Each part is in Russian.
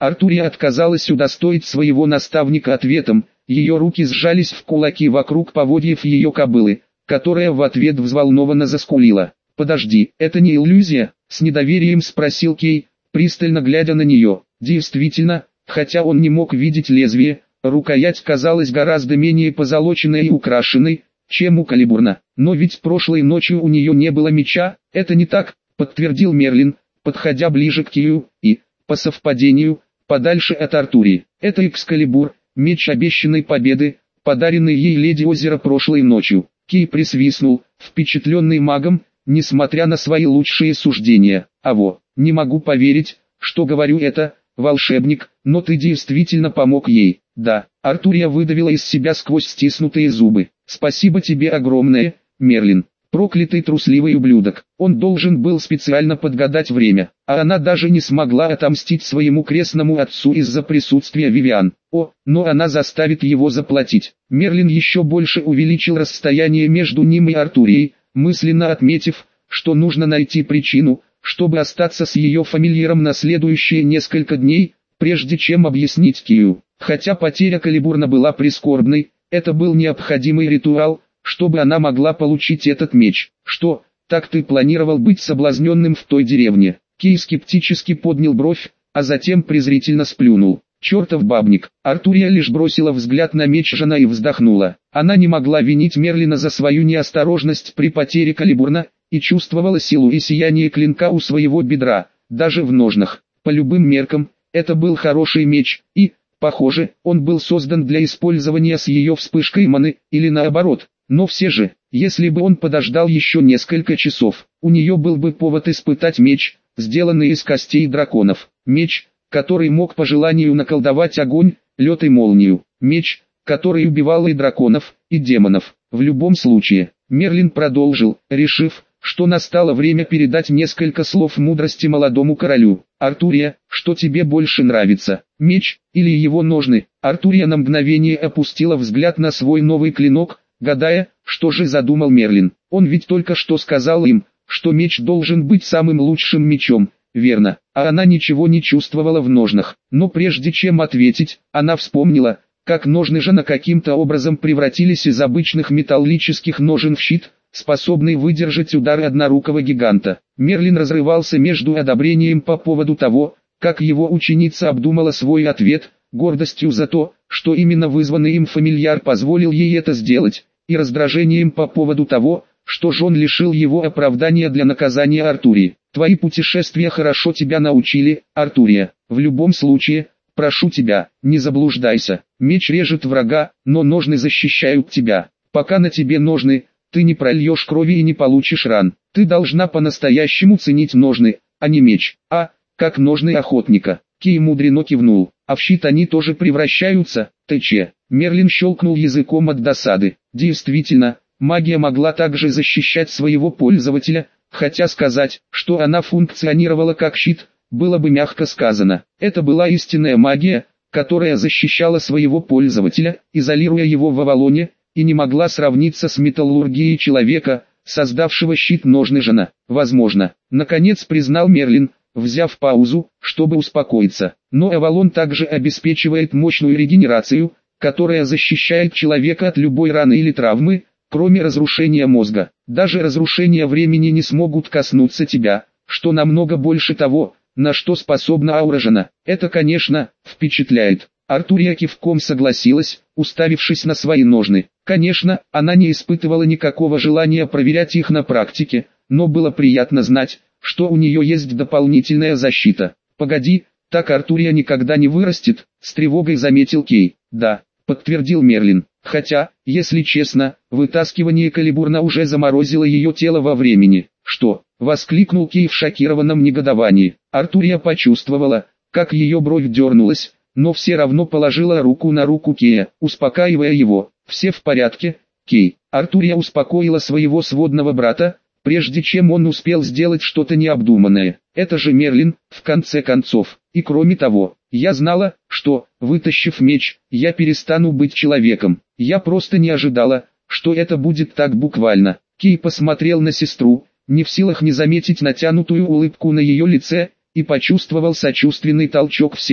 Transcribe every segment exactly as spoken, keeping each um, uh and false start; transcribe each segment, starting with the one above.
Артурия отказалась удостоить своего наставника ответом, ее руки сжались в кулаки вокруг поводьев ее кобылы, которая в ответ взволнованно заскулила. «Подожди, это не иллюзия?» — с недоверием спросил Кей, пристально глядя на нее. Действительно, хотя он не мог видеть лезвие, рукоять казалась гораздо менее позолоченной и украшенной, чем у Калибурна. «Но ведь прошлой ночью у нее не было меча, это не так», — подтвердил Мерлин, подходя ближе к Кию, и, по совпадению, подальше от Артурии. «Это Экскалибур, меч обещанной победы, подаренный ей леди Озера прошлой ночью». Кей присвистнул, впечатленный магом, несмотря на свои лучшие суждения. «Аво, не могу поверить, что говорю это, волшебник, но ты действительно помог ей». «Да», — Артурия выдавила из себя сквозь стиснутые зубы. «Спасибо тебе огромное, Мерлин». Проклятый трусливый ублюдок. Он должен был специально подгадать время, а она даже не смогла отомстить своему крестному отцу из-за присутствия Вивиан. О, но она заставит его заплатить. Мерлин еще больше увеличил расстояние между ним и Артурией, мысленно отметив, что нужно найти причину, чтобы остаться с ее фамильяром на следующие несколько дней, прежде чем объяснить Кию. Хотя потеря Калибурна была прискорбной, это был необходимый ритуал, чтобы она могла получить этот меч. «Что, так ты планировал быть соблазненным в той деревне?» Кей скептически поднял бровь, а затем презрительно сплюнул. «Чертов бабник!» Артурия лишь бросила взгляд на меч жена и вздохнула. Она не могла винить Мерлина за свою неосторожность при потере Калибурна, и чувствовала силу и сияние клинка у своего бедра, даже в ножнах. По любым меркам, это был хороший меч, и, похоже, он был создан для использования с ее вспышкой маны, или наоборот. Но все же, если бы он подождал еще несколько часов, у нее был бы повод испытать меч, сделанный из костей драконов. Меч, который мог по желанию наколдовать огонь, лед и молнию. Меч, который убивал и драконов, и демонов. В любом случае, Мерлин продолжил, решив, что настало время передать несколько слов мудрости молодому королю. «Артурия, что тебе больше нравится, меч или его ножны?» Артурия на мгновение опустила взгляд на свой новый клинок, гадая, что же задумал Мерлин. Он ведь только что сказал им, что меч должен быть самым лучшим мечом, верно, а она ничего не чувствовала в ножнах. Но прежде чем ответить, она вспомнила, как ножны жена каким-то образом превратились из обычных металлических ножен в щит, способный выдержать удары однорукого гиганта. Мерлин разрывался между одобрением по поводу того, как его ученица обдумала свой ответ, гордостью за то, что именно вызванный им фамильяр позволил ей это сделать, и раздражением по поводу того, что Жон лишил его оправдания для наказания Артурии. «Твои путешествия хорошо тебя научили, Артурия. В любом случае, прошу тебя, не заблуждайся. Меч режет врага, но ножны защищают тебя. Пока на тебе ножны, ты не прольешь крови и не получишь ран. Ты должна по-настоящему ценить ножны, а не меч. А, как ножны охотника». Кей мудрено кивнул. «А в щит они тоже превращаются, ТЧ». Мерлин щелкнул языком от досады. Действительно, магия могла также защищать своего пользователя, хотя сказать, что она функционировала как щит, было бы мягко сказано. Это была истинная магия, которая защищала своего пользователя, изолируя его в Авалоне, и не могла сравниться с металлургией человека, создавшего щит ножны жена. Возможно, наконец признал Мерлин, взяв паузу, чтобы успокоиться. Но Авалон также обеспечивает мощную регенерацию, которая защищает человека от любой раны или травмы, кроме разрушения мозга. Даже разрушения времени не смогут коснуться тебя, что намного больше того, на что способна аура жена. Это, конечно, впечатляет. Артурия кивком согласилась, уставившись на свои ножны. Конечно, она не испытывала никакого желания проверять их на практике, но было приятно знать, что у нее есть дополнительная защита. «Погоди, так Артурия никогда не вырастет», — с тревогой заметил Кей. «Да», — подтвердил Мерлин, хотя, если честно, вытаскивание Калибурна уже заморозило ее тело во времени. «Что?» — воскликнул Кей в шокированном негодовании. Артурия почувствовала, как ее бровь дернулась, но все равно положила руку на руку Кея, успокаивая его. «Все в порядке, Кей». Артурия успокоила своего сводного брата, прежде чем он успел сделать что-то необдуманное. Это же Мерлин, в конце концов. И кроме того, я знала, что, вытащив меч, я перестану быть человеком. Я просто не ожидала, что это будет так буквально. Кей посмотрел на сестру, не в силах не заметить натянутую улыбку на ее лице, и почувствовал сочувственный толчок в сердце.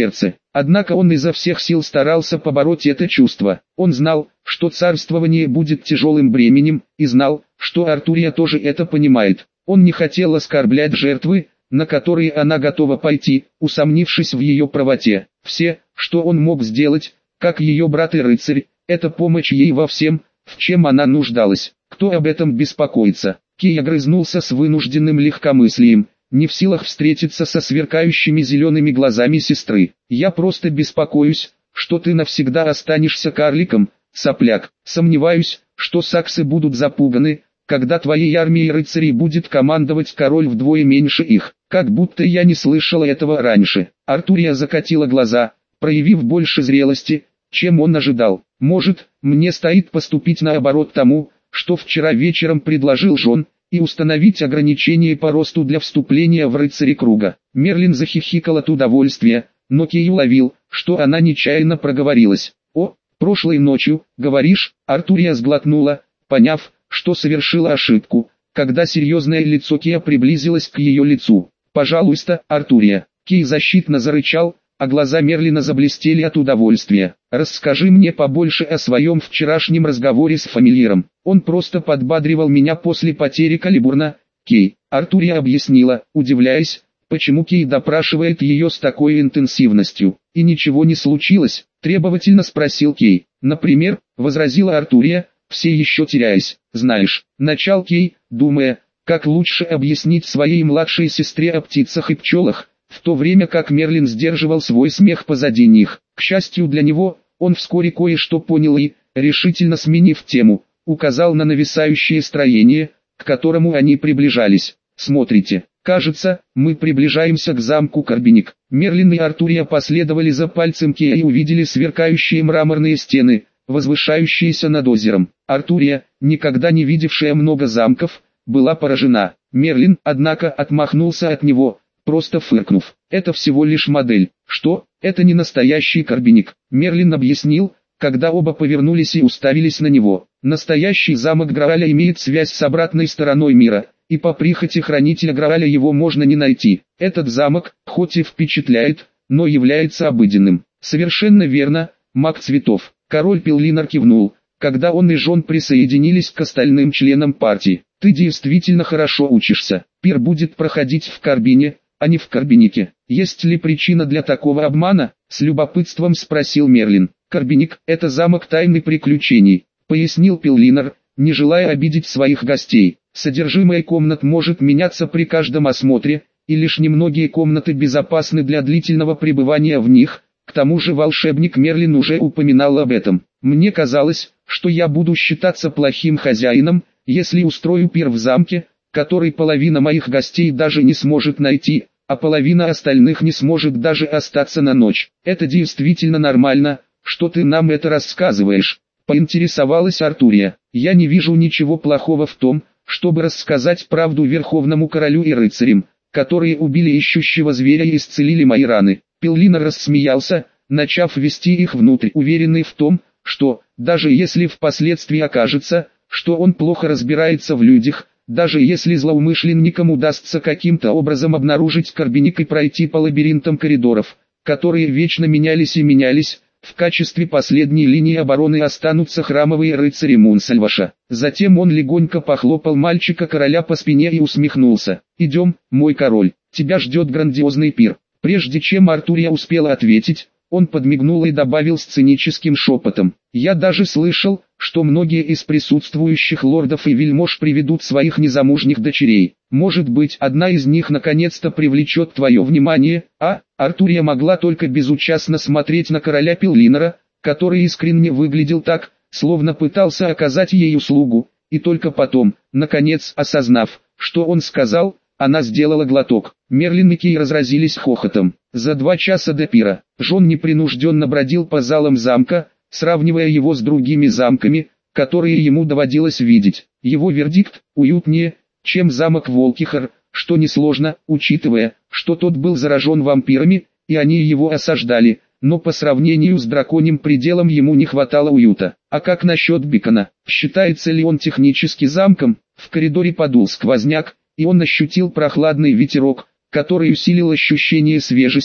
Однако он изо всех сил старался побороть это чувство. Он знал, что царствование будет тяжелым бременем, и знал, что Артурия тоже это понимает. Он не хотел оскорблять жертвы, на которые она готова пойти, усомнившись в ее правоте. Все, что он мог сделать, как ее брат и рыцарь, это помочь ей во всем, в чем она нуждалась. Кто об этом беспокоится? Кей огрызнулся с вынужденным легкомыслием, не в силах встретиться со сверкающими зелеными глазами сестры. «Я просто беспокоюсь, что ты навсегда останешься карликом, сопляк. Сомневаюсь, что саксы будут запуганы, когда твоей армией рыцарей будет командовать король вдвое меньше их. Как будто я не слышала этого раньше». Артурия закатила глаза, проявив больше зрелости, чем он ожидал. «Может, мне стоит поступить наоборот тому, что вчера вечером предложил Жон, и установить ограничения по росту для вступления в рыцари круга». Мерлин захихикал от удовольствия, но Кей уловил, что она нечаянно проговорилась. «О, прошлой ночью, говоришь?» Артурия сглотнула, поняв, что совершила ошибку, когда серьезное лицо Кея приблизилось к ее лицу. «Пожалуйста, Артурия». Кей защитно зарычал, а глаза Мерлина заблестели от удовольствия. «Расскажи мне побольше о своем вчерашнем разговоре с фамильяром. Он просто подбадривал меня после потери Калибурна, Кей». Артурия объяснила, удивляясь, почему Кей допрашивает ее с такой интенсивностью. «И ничего не случилось?» – требовательно спросил Кей. «Например», – возразила Артурия, все еще теряясь. «Знаешь», – начал Кей, думая, как лучше объяснить своей младшей сестре о птицах и пчелах, в то время как Мерлин сдерживал свой смех позади них. К счастью для него, он вскоре кое-что понял и, решительно сменив тему, указал на нависающее строение, к которому они приближались. «Смотрите, кажется, мы приближаемся к замку Карбиник». Мерлин и Артурия последовали за пальцем Кея и увидели сверкающие мраморные стены, возвышающиеся над озером. Артурия, никогда не видевшая много замков, была поражена. Мерлин, однако, отмахнулся от него, просто фыркнув. «Это всего лишь модель». «Что? Это не настоящий Карбиник», Мерлин объяснил, когда оба повернулись и уставились на него. «Настоящий замок Грааля имеет связь с обратной стороной мира, и по прихоти хранителя Грааля его можно не найти. Этот замок, хоть и впечатляет, но является обыденным». «Совершенно верно, маг цветов». Король Пеллинар кивнул, когда он и Жон присоединились к остальным членам партии. «Ты действительно хорошо учишься. Пир будет проходить в Карбине, а не в Карбинике. Есть ли причина для такого обмана?» — с любопытством спросил Мерлин. «Карбиник — это замок тайны приключений», — пояснил Пеллинар, не желая обидеть своих гостей. «Содержимое комнат может меняться при каждом осмотре, и лишь немногие комнаты безопасны для длительного пребывания в них. К тому же волшебник Мерлин уже упоминал об этом. Мне казалось, что я буду считаться плохим хозяином, если устрою пир в замке, который половина моих гостей даже не сможет найти, а половина остальных не сможет даже остаться на ночь. Это действительно нормально, что ты нам это рассказываешь?» — поинтересовалась Артурия. «Я не вижу ничего плохого в том, чтобы рассказать правду Верховному Королю и рыцарям, которые убили ищущего зверя и исцелили мои раны». Пеллинар рассмеялся, начав вести их внутрь, уверенный в том, что, даже если впоследствии окажется, что он плохо разбирается в людях, даже если злоумышленникам удастся каким-то образом обнаружить Карбиник и пройти по лабиринтам коридоров, которые вечно менялись и менялись, в качестве последней линии обороны останутся храмовые рыцари Мунсальваша. Затем он легонько похлопал мальчика-короля по спине и усмехнулся. «Идем, мой король, тебя ждет грандиозный пир». Прежде чем Артурия успела ответить, он подмигнул и добавил с циническим шепотом: «Я даже слышал, что многие из присутствующих лордов и вельмож приведут своих незамужних дочерей. Может быть, одна из них наконец-то привлечет твое внимание, а?» Артурия могла только безучастно смотреть на короля Пеллинара, который искренне выглядел так, словно пытался оказать ей услугу, и только потом, наконец осознав, что он сказал, она сделала глоток. Мерлин и Кей разразились хохотом. За два часа до пира, Жон непринужденно бродил по залам замка, сравнивая его с другими замками, которые ему доводилось видеть. Его вердикт: уютнее, чем замок Волкихар, что несложно, учитывая, что тот был заражен вампирами, и они его осаждали, но по сравнению с драконьим пределом ему не хватало уюта. А как насчет Бикона? Считается ли он технически замком? В коридоре подул сквозняк, и он ощутил прохладный ветерок, который усилил ощущение свежести,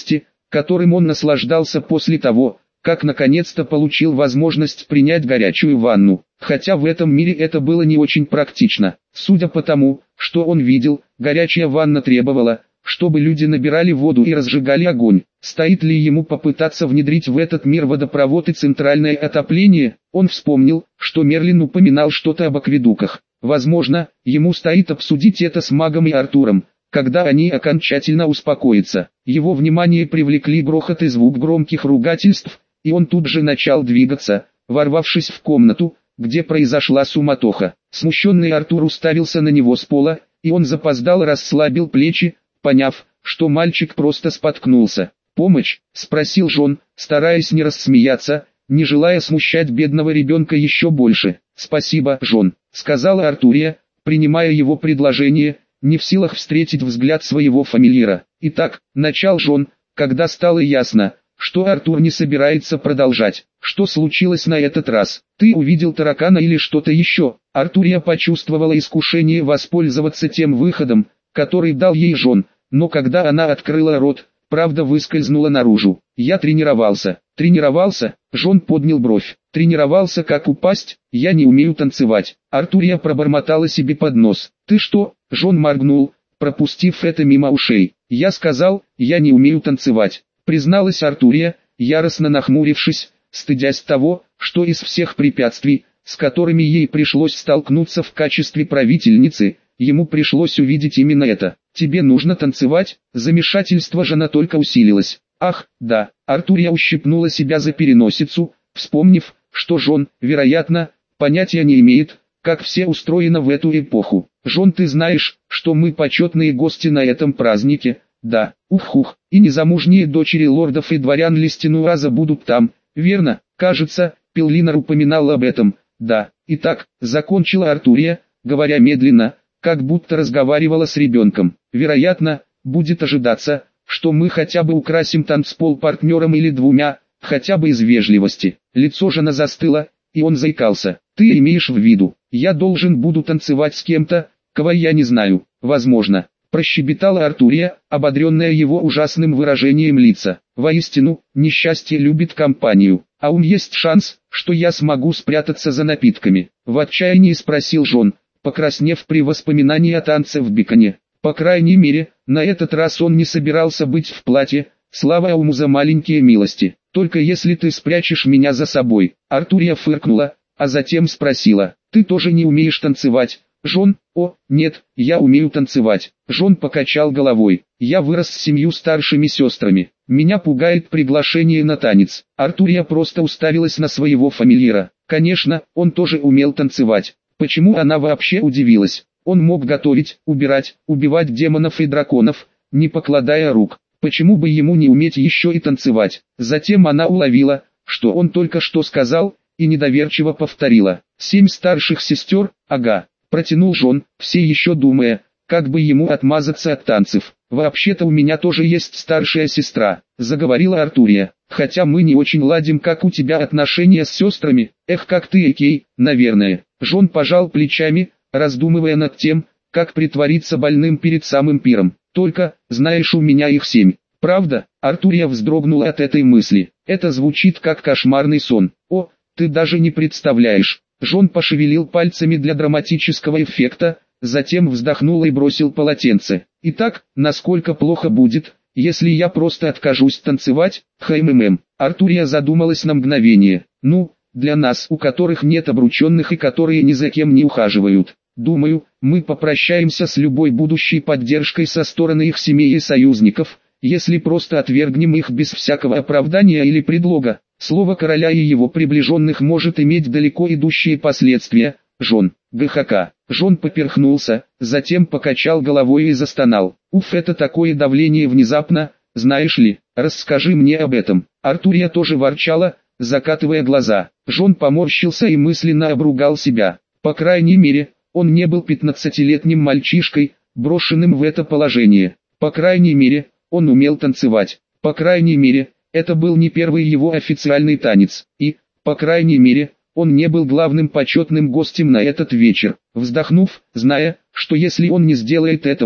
которым он наслаждался после того, как наконец-то получил возможность принять горячую ванну. Хотя в этом мире это было не очень практично. Судя по тому, что он видел, горячая ванна требовала, чтобы люди набирали воду и разжигали огонь. Стоит ли ему попытаться внедрить в этот мир водопровод и центральное отопление? Он вспомнил, что Мерлин упоминал что-то об акведуках. Возможно, ему стоит обсудить это с магом и Артуром, когда они окончательно успокоятся. Его внимание привлекли грохот и звук громких ругательств, и он тут же начал двигаться, ворвавшись в комнату, где произошла суматоха. Смущенный Артур уставился на него с пола, и он запоздал расслабил плечи, поняв, что мальчик просто споткнулся. «Помощь?» – спросил Жон, стараясь не рассмеяться, не желая смущать бедного ребенка еще больше. «Спасибо, Жон», – сказала Артурия, принимая его предложение, не в силах встретить взгляд своего фамильяра. «Итак», – начал Жон, когда стало ясно, что Артур не собирается продолжать. «Что случилось на этот раз? Ты увидел таракана или что-то еще?» Артурия почувствовала искушение воспользоваться тем выходом, который дал ей Жон, но когда она открыла рот, правда выскользнула наружу. «Я тренировался». «Тренировался?» Жон поднял бровь. «Тренировался как упасть? Я не умею танцевать». Артурия пробормотала себе под нос. «Ты что?» Жон моргнул, пропустив это мимо ушей. «Я сказал, я не умею танцевать», призналась Артурия, яростно нахмурившись, стыдясь того, что из всех препятствий, с которыми ей пришлось столкнуться в качестве правительницы, ему пришлось увидеть именно это. «Тебе нужно танцевать?» Замешательство Жона только усилилось. «Ах, да». Артурия ущипнула себя за переносицу, вспомнив, что Жон, вероятно, понятия не имеет, как все устроено в эту эпоху. «Жон, ты знаешь, что мы почетные гости на этом празднике?» «Да». «Ух-ух, и незамужние дочери лордов и дворян Листенуаза будут там, верно?» «Кажется, Пеллинар упоминал об этом». «Да». «Итак», закончила Артурия, говоря медленно, как будто разговаривала с ребенком. «Вероятно, будет ожидаться, что мы хотя бы украсим танцпол партнером или двумя, хотя бы из вежливости». Лицо Жона застыло, и он заикался. «Ты имеешь в виду, я должен буду танцевать с кем-то, кого я не знаю?» «Возможно», прощебетала Артурия, ободренная его ужасным выражением лица. «Воистину, несчастье любит компанию. А ум есть шанс, что я смогу спрятаться за напитками?» В отчаянии спросил Жон, покраснев при воспоминании о танце в Биконе. По крайней мере, на этот раз он не собирался быть в платье, слава Ауму за маленькие милости. «Только если ты спрячешь меня за собой». Артурия фыркнула, а затем спросила, «Ты тоже не умеешь танцевать, Жон?» «О, нет, я умею танцевать». Жон покачал головой. «Я вырос с семью старшими сестрами. Меня пугает приглашение на танец». Артурия просто уставилась на своего фамильяра. Конечно, он тоже умел танцевать. Почему она вообще удивилась? Он мог готовить, убирать, убивать демонов и драконов, не покладая рук. Почему бы ему не уметь еще и танцевать? Затем она уловила, что он только что сказал, и недоверчиво повторила. «Семь старших сестер, ага», протянул Жон, все еще думая, как бы ему отмазаться от танцев. «Вообще-то у меня тоже есть старшая сестра», заговорила Артурия. «Хотя мы не очень ладим, как у тебя отношения с сестрами. Эх, как ты, Экей, наверное». Жон пожал плечами, раздумывая над тем, как притвориться больным перед самым пиром. «Только, знаешь, у меня их семь». «Правда?» Артурия вздрогнула от этой мысли. «Это звучит как кошмарный сон». «О, ты даже не представляешь». Жон пошевелил пальцами для драматического эффекта, затем вздохнул и бросил полотенце. «Итак, насколько плохо будет, если я просто откажусь танцевать?» «Хм-хм-хм». Артурия задумалась на мгновение. «Ну, для нас, у которых нет обрученных и которые ни за кем не ухаживают. Думаю, мы попрощаемся с любой будущей поддержкой со стороны их семей и союзников, если просто отвергнем их без всякого оправдания или предлога. Слово короля и его приближенных может иметь далеко идущие последствия, Жон». ГХК. Жон поперхнулся, затем покачал головой и застонал. «Уф, это такое давление внезапно, знаешь ли, расскажи мне об этом». Артурия тоже ворчала, закатывая глаза. Жон поморщился и мысленно обругал себя. По крайней мере, он не был пятнадцатилетним мальчишкой, брошенным в это положение. По крайней мере, он умел танцевать. По крайней мере, это был не первый его официальный танец. И, по крайней мере, он не был главным почетным гостем на этот вечер. Вздохнув, зная, что если он не сделает этого,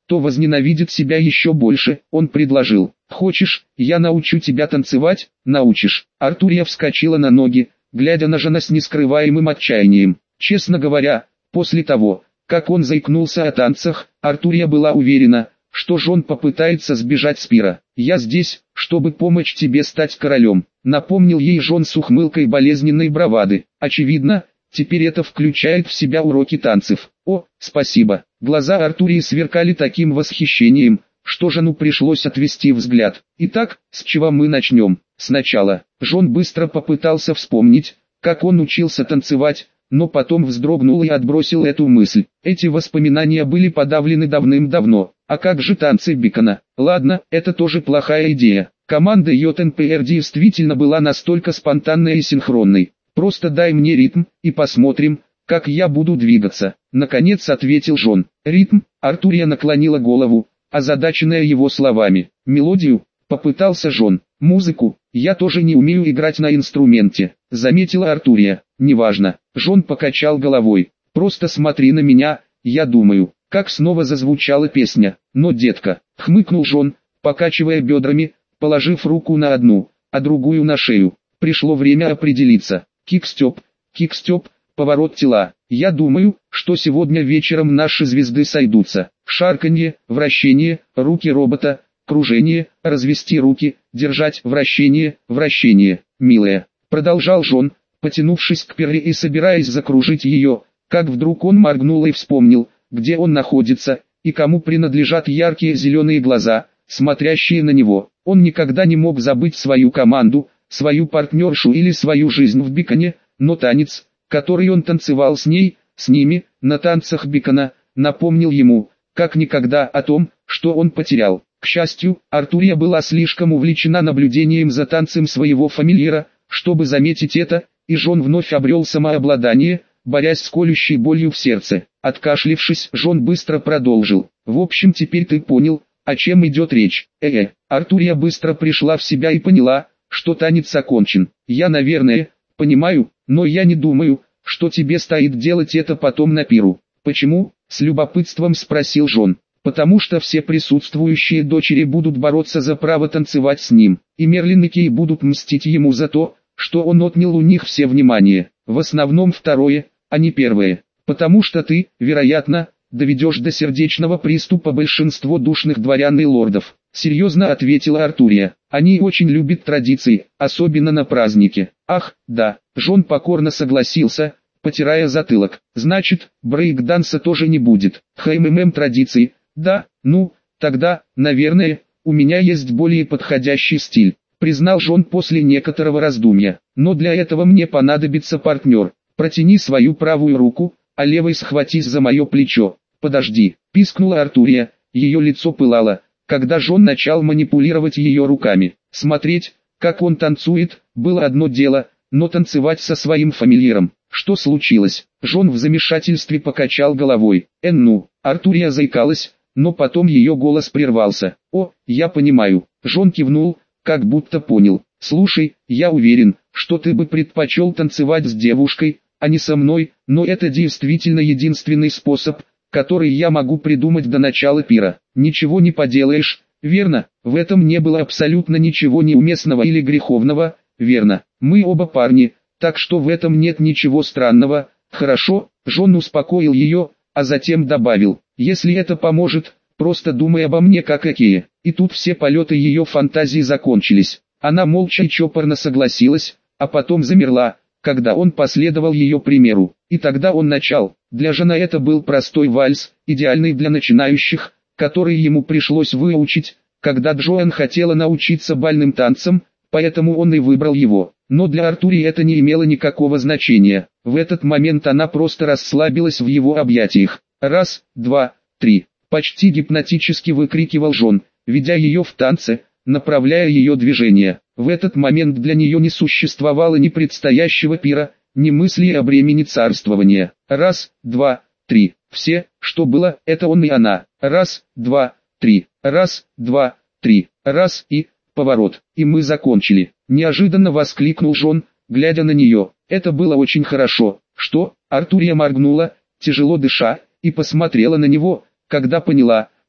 то возненавидит себя еще больше. Он предложил: «Хочешь, я научу тебя танцевать?» «Научишь». Артурия вскочила на ноги, глядя на Жона с нескрываемым отчаянием. Честно говоря, после того, как он заикнулся о танцах, Артурия была уверена, что Жон попытается сбежать с пира. «Я здесь, чтобы помочь тебе стать королем», — напомнил ей Жон с ухмылкой болезненной бравады. Очевидно, теперь это включает в себя уроки танцев. «О, спасибо». Глаза Артурии сверкали таким восхищением, что Жону пришлось отвести взгляд. «Итак, с чего мы начнем?» «Сначала». Жон быстро попытался вспомнить, как он учился танцевать, но потом вздрогнул и отбросил эту мысль. Эти воспоминания были подавлены давным-давно. А как же танцы Бикона? Ладно, это тоже плохая идея. Команда J N P R действительно была настолько спонтанной и синхронной. «Просто дай мне ритм, и посмотрим, как я буду двигаться», — наконец ответил Жон. «Ритм?» — Артурия наклонила голову, озадаченная его словами. «Мелодию?» — попытался Жон. «Музыку? Я тоже не умею играть на инструменте», — заметила Артурия. «Неважно». Жон покачал головой. «Просто смотри на меня, я думаю, как снова зазвучала песня». «Но, детка», — хмыкнул Жон, покачивая бедрами, положив руку на одну, а другую на шею. «Пришло время определиться. Кикстеп, кикстеп, поворот тела. Я думаю, что сегодня вечером наши звезды сойдутся. Шарканье, вращение, руки робота, кружение, развести руки, держать, вращение, вращение. Милая», — продолжал Жон, потянувшись к Перри и собираясь закружить ее, как вдруг он моргнул и вспомнил, где он находится, и кому принадлежат яркие зеленые глаза, смотрящие на него. Он никогда не мог забыть свою команду, свою партнершу или свою жизнь в Биконе, но танец, который он танцевал с ней, с ними, на танцах Бикона, напомнил ему, как никогда, о том, что он потерял. К счастью, Артурия была слишком увлечена наблюдением за танцем своего фамильяра, чтобы заметить это, и Жон вновь обрел самообладание, борясь с колющей болью в сердце. Откашлившись, Жон быстро продолжил. «В общем, теперь ты понял, о чем идет речь». Э-э. Артурия быстро пришла в себя и поняла, что танец окончен. «Я, наверное, понимаю, но я не думаю, что тебе стоит делать это потом на пиру». «Почему?» — с любопытством спросил Жон. «Потому что все присутствующие дочери будут бороться за право танцевать с ним, и Мерлин и Кей будут мстить ему за то, что он отнял у них все внимание. В основном второе, а не первое. Потому что ты, вероятно, доведешь до сердечного приступа большинство душных дворян и лордов». Серьезно ответила Артурия. «Они очень любят традиции, особенно на празднике». «Ах, да». Жон покорно согласился, потирая затылок. «Значит, брейк-данса тоже не будет. ХММ традиции. Да, ну, тогда, наверное, у меня есть более подходящий стиль», признал Жон после некоторого раздумья. «Но для этого мне понадобится партнер. Протяни свою правую руку, а левой схватись за мое плечо». «Подожди», пискнула Артурия, ее лицо пылало, когда Жон начал манипулировать ее руками. Смотреть, как он танцует, было одно дело, но танцевать со своим фамильяром. Что случилось? Жон в замешательстве покачал головой. «Эн ну». Артурия заикалась, но потом ее голос прервался. «О, я понимаю». Жон кивнул, как будто понял. «Слушай, я уверен, что ты бы предпочел танцевать с девушкой, а не со мной, но это действительно единственный способ, который я могу придумать до начала пира. Ничего не поделаешь, верно? В этом не было абсолютно ничего неуместного или греховного, верно? Мы оба парни, так что в этом нет ничего странного». «Хорошо», Жон успокоил ее, а затем добавил: «Если это поможет, просто думай обо мне как о Кее». И тут все полеты ее фантазии закончились. Она молча и чопорно согласилась, а потом замерла, когда он последовал ее примеру. И тогда он начал. Для Жона это был простой вальс, идеальный для начинающих, который ему пришлось выучить, когда Джоан хотела научиться бальным танцам, поэтому он и выбрал его. Но для Артурии это не имело никакого значения. В этот момент она просто расслабилась в его объятиях. «Раз, два, три», почти гипнотически выкрикивал Жон, ведя ее в танце, направляя ее движения. В этот момент для нее не существовало ни предстоящего пира, ни мысли о бремени царствования. «Раз, два, три». Все, что было, это он и она. «Раз, два, три». «Раз, два, три». «Раз» и поворот. «И мы закончили», — неожиданно воскликнул Жон, глядя на нее. «Это было очень хорошо». «Что?» Артурия моргнула, тяжело дыша, и посмотрела на него, когда поняла,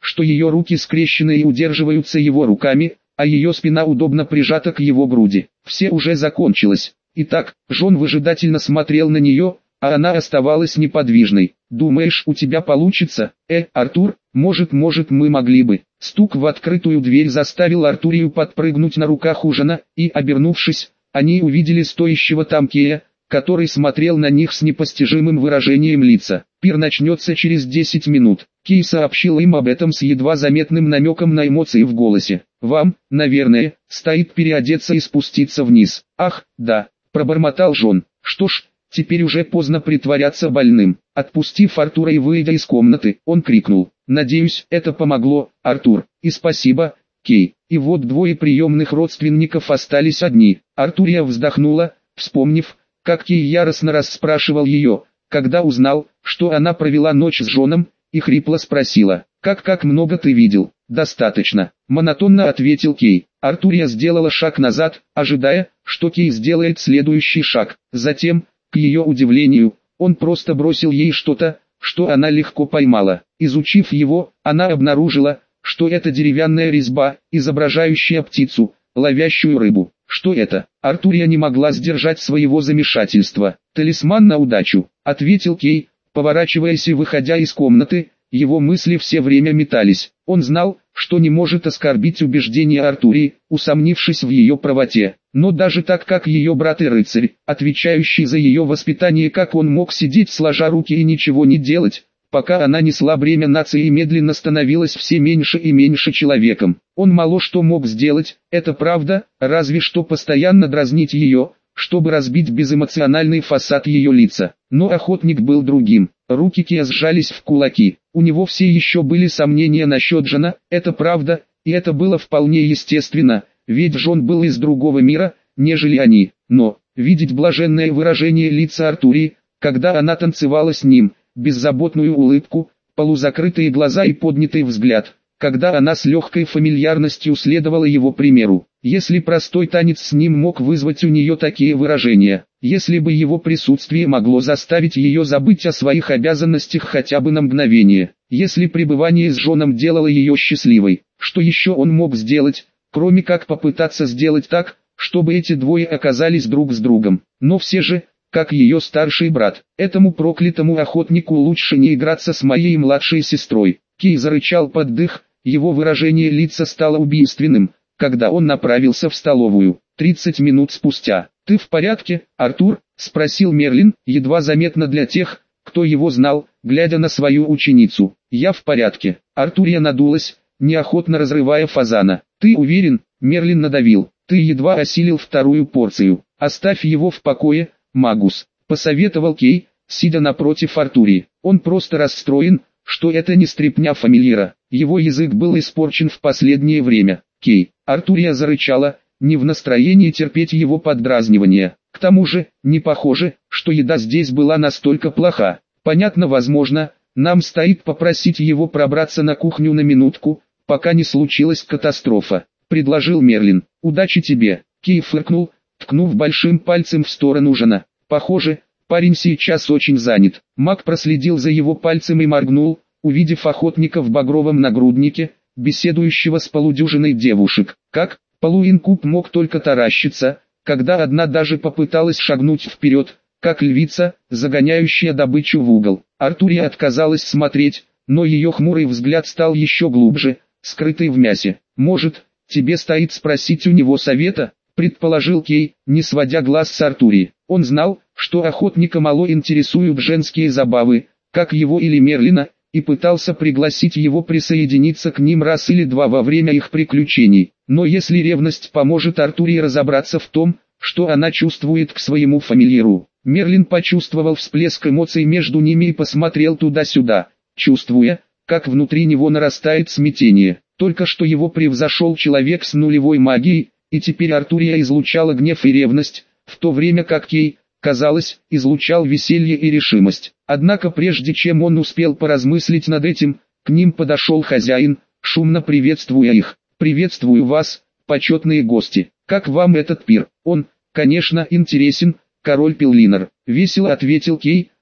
что ее руки скрещены и удерживаются его руками, а ее спина удобно прижата к его груди. Все уже закончилось. Итак, Джон выжидательно смотрел на нее, а она оставалась неподвижной. «Думаешь, у тебя получится? Э, Артур, может, может мы могли бы». Стук в открытую дверь заставил Артурию подпрыгнуть на руках ужина, и, обернувшись, они увидели стоящего там Кея, который смотрел на них с непостижимым выражением лица. «Пир начнется через десять минут». Кей сообщил им об этом с едва заметным намеком на эмоции в голосе. «Вам, наверное, стоит переодеться и спуститься вниз». «Ах, да», пробормотал Джон. «Что ж, теперь уже поздно притворяться больным». Отпустив Артура и выйдя из комнаты, он крикнул: «Надеюсь, это помогло, Артур, и спасибо, Кей». И вот двое приемных родственников остались одни. Артурия вздохнула, вспомнив, как Кей яростно расспрашивал ее, когда узнал, что она провела ночь с Джоном, и хрипло спросила: «Как как много ты видел?» «Достаточно», монотонно ответил Кей. Артурия сделала шаг назад, ожидая, что Кей сделает следующий шаг. Затем, к ее удивлению, он просто бросил ей что-то, что она легко поймала. Изучив его, она обнаружила, что это деревянная резьба, изображающая птицу, ловящую рыбу. Что это? Артурия не могла сдержать своего замешательства. «Талисман на удачу», — ответил Кей, поворачиваясь и выходя из комнаты. Его мысли все время метались. Он знал, что не может оскорбить убеждения Артурии, усомнившись в ее правоте. Но даже так как ее брат и рыцарь, отвечающий за ее воспитание, как он мог сидеть сложа руки и ничего не делать, пока она несла бремя нации и медленно становилась все меньше и меньше человеком. Он мало что мог сделать, это правда, разве что постоянно дразнить ее, чтобы разбить безэмоциональный фасад ее лица. Но охотник был другим. Руки Кея сжались в кулаки. У него все еще были сомнения насчет Джона, это правда, и это было вполне естественно, ведь Джон был из другого мира, нежели они. Но, видеть блаженное выражение лица Артурии, когда она танцевала с ним, беззаботную улыбку, полузакрытые глаза и поднятый взгляд, когда она с легкой фамильярностью следовала его примеру. Если простой танец с ним мог вызвать у нее такие выражения, если бы его присутствие могло заставить ее забыть о своих обязанностях хотя бы на мгновение, если пребывание с Джоном делало ее счастливой, что еще он мог сделать, кроме как попытаться сделать так, чтобы эти двое оказались друг с другом. Но все же, как ее старший брат, этому проклятому охотнику лучше не играться с моей младшей сестрой. Кей зарычал под дых, его выражение лица стало убийственным, когда он направился в столовую. тридцать минут спустя. «Ты в порядке, Артур?» – спросил Мерлин, едва заметно для тех, кто его знал, глядя на свою ученицу. «Я в порядке». Артурия надулась, неохотно разрывая фазана. «Ты уверен?» – Мерлин надавил. «Ты едва осилил вторую порцию. Оставь его в покое, Магус», – посоветовал Кей, сидя напротив Артурии. Он просто расстроен, что это не стряпня фамильяра. Его язык был испорчен в последнее время. «Кей», Артурия зарычала, не в настроении терпеть его поддразнивание. К тому же, не похоже, что еда здесь была настолько плоха. Понятно, возможно, нам стоит попросить его пробраться на кухню на минутку, пока не случилась катастрофа, предложил Мерлин. «Удачи тебе», Кей фыркнул, ткнув большим пальцем в сторону Жена. «Похоже, парень сейчас очень занят». Маг проследил за его пальцем и моргнул, увидев охотника в багровом нагруднике, беседующего с полудюжиной девушек. Как? Полуинкуб мог только таращиться, когда одна даже попыталась шагнуть вперед, как львица, загоняющая добычу в угол. Артурия отказалась смотреть, но ее хмурый взгляд стал еще глубже, скрытый в мясе. «Может, тебе стоит спросить у него совета?» – предположил Кей, не сводя глаз с Артурии. Он знал, что охотника мало интересуют женские забавы, как его или Мерлина, и пытался пригласить его присоединиться к ним раз или два во время их приключений. Но если ревность поможет Артурии разобраться в том, что она чувствует к своему фамильяру. Мерлин почувствовал всплеск эмоций между ними и посмотрел туда-сюда, чувствуя, как внутри него нарастает смятение. Только что его превзошел человек с нулевой магией, и теперь Артурия излучала гнев и ревность, в то время как Кей, казалось, излучал веселье и решимость. Однако прежде чем он успел поразмыслить над этим, к ним подошел хозяин, шумно приветствуя их. «Приветствую вас, почетные гости. Как вам этот пир?» «Он, конечно, интересен, король Пеллинер», — весело ответил Кей,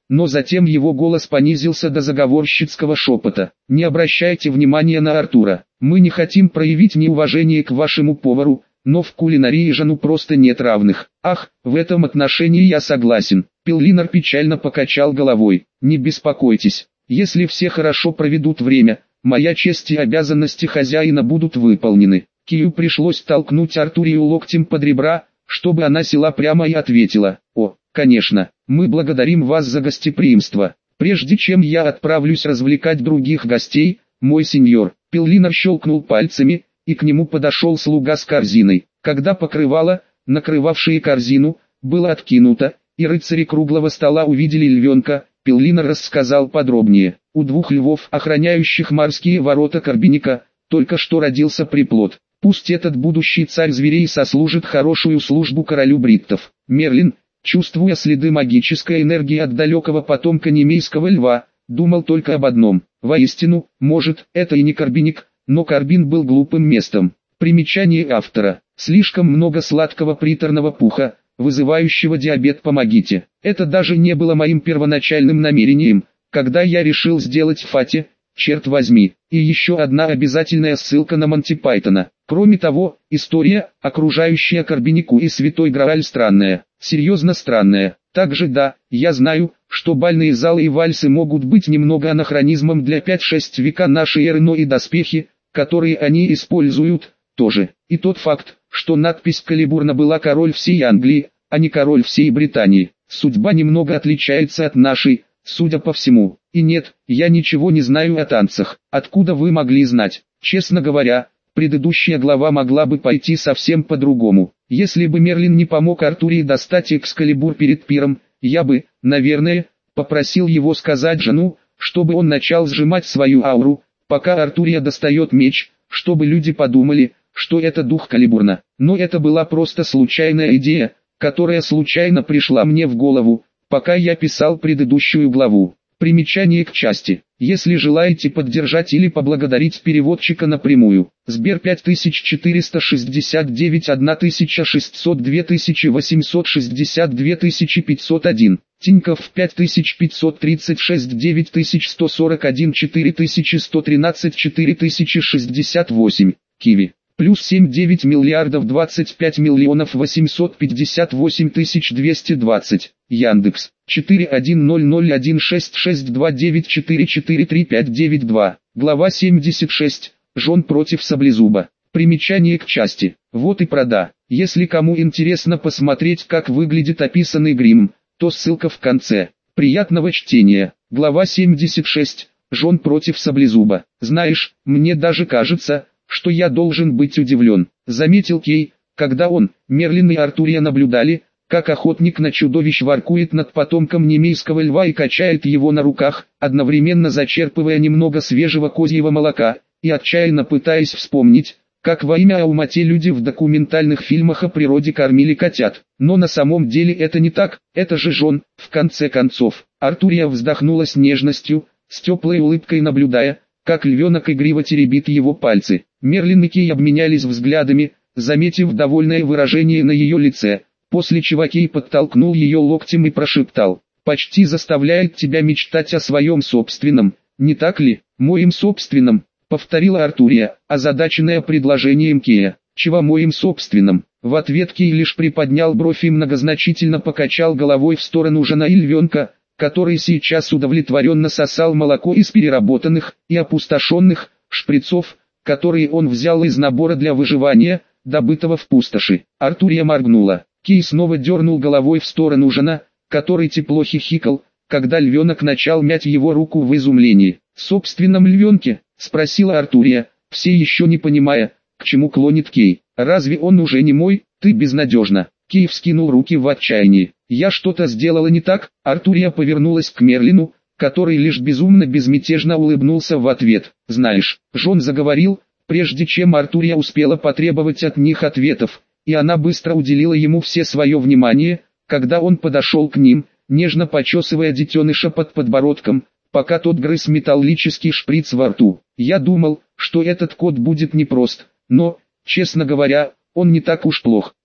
но затем его голос понизился до заговорщицкого шепота. «Не обращайте внимания на Артура. Мы не хотим проявить неуважение к вашему повару, но в кулинарии Жану просто нет равных». «Ах, в этом отношении я согласен». Пеллинар печально покачал головой. «Не беспокойтесь, если все хорошо проведут время, моя честь и обязанности хозяина будут выполнены». Кию пришлось толкнуть Артурию локтем под ребра, чтобы она села прямо и ответила: «О, конечно, мы благодарим вас за гостеприимство. Прежде чем я отправлюсь развлекать других гостей, мой сеньор». Пеллинар щелкнул пальцами, и к нему подошел слуга с корзиной. Когда покрывало, накрывавшее корзину, было откинуто, и рыцари круглого стола увидели львенка, Пеллинар рассказал подробнее. У двух львов, охраняющих морские ворота Карбиника, только что родился приплод. Пусть этот будущий царь зверей сослужит хорошую службу королю бриттов. Мерлин, чувствуя следы магической энергии от далекого потомка немейского льва, думал только об одном. Воистину, может, это и не Карбиник, но Карбин был глупым местом. Примечание автора. Слишком много сладкого приторного пуха, вызывающего диабет, помогите. Это даже не было моим первоначальным намерением, когда я решил сделать Фати, черт возьми. И еще одна обязательная ссылка на Монти Пайтона. Кроме того, история, окружающая Карбинику и Святой Грааль, странная, серьезно странная. Также да, я знаю, что бальные залы и вальсы могут быть немного анахронизмом для пять-шесть века нашей эры, но и доспехи, которые они используют, тоже. И тот факт, что надпись Калибурна была король всей Англии, а не король всей Британии. Судьба немного отличается от нашей, судя по всему. И нет, я ничего не знаю о танцах. Откуда вы могли знать? Честно говоря, предыдущая глава могла бы пойти совсем по-другому. Если бы Мерлин не помог Артурии достать Экскалибур перед пиром, я бы, наверное, попросил его сказать Жану, чтобы он начал сжимать свою ауру, пока Артурия достает меч, чтобы люди подумали, что это дух Калибурна. Но это была просто случайная идея, которая случайно пришла мне в голову, пока я писал предыдущую главу. Примечание к части. Если желаете поддержать или поблагодарить переводчика напрямую. Сбер пять тысяч четыреста шестьдесят девять тысяча шестьсот два восемьсот шестьдесят два пятьсот один. Тинькофф пять тысяч пятьсот тридцать шесть девять сто сорок один четыре сто тринадцать четыре шестьдесят восемь. Киви. Плюс семь девять миллиардов двадцать пять миллионов восемьсот пятьдесят восемь тысяч двести двадцать. Яндекс. четыре один ноль ноль один шесть шесть два девять четыре четыре три пять девять два. Глава семьдесят шесть. Жон против Саблезуба. Примечание к части. Вот и прода. Если кому интересно посмотреть, как выглядит описанный грим, то ссылка в конце. Приятного чтения. Глава семьдесят шесть. Жон против Саблезуба. Знаешь, мне даже кажется, что я должен быть удивлен, заметил Кей, когда он, Мерлин и Артурия наблюдали, как охотник на чудовищ воркует над потомком немейского льва и качает его на руках, одновременно зачерпывая немного свежего козьего молока, и отчаянно пытаясь вспомнить, как во имя Аумате люди в документальных фильмах о природе кормили котят. Но на самом деле это не так, это же Жон, в конце концов. Артурия вздохнула с нежностью, с теплой улыбкой наблюдая, как львенок игриво теребит его пальцы. Мерлин и Кей обменялись взглядами, заметив довольное выражение на ее лице, после чего Кей подтолкнул ее локтем и прошептал: «Почти заставляет тебя мечтать о своем собственном, не так ли?» «Моим собственном», — повторила Артурия, озадаченная предложением Кея. «Чего моим собственным?» В ответ Кей лишь приподнял бровь и многозначительно покачал головой в сторону Жона и львенка, который сейчас удовлетворенно сосал молоко из переработанных и опустошенных шприцов, которые он взял из набора для выживания, добытого в пустоши. Артурия моргнула. Кей снова дернул головой в сторону Жона, который тепло хихикал, когда львенок начал мять его руку в изумлении. «В собственном львенке?» — спросила Артурия, все еще не понимая, к чему клонит Кей. «Разве он уже не мой? Ты безнадежна». Кей вскинул руки в отчаянии. «Я что-то сделала не так?» Артурия повернулась к Мерлину, который лишь безумно безмятежно улыбнулся в ответ. «Знаешь», — Жон заговорил, прежде чем Артурия успела потребовать от них ответов, и она быстро уделила ему все свое внимание, когда он подошел к ним, нежно почесывая детеныша под подбородком, пока тот грыз металлический шприц во рту. «Я думал, что этот кот будет непрост, но, честно говоря, он не так уж плох.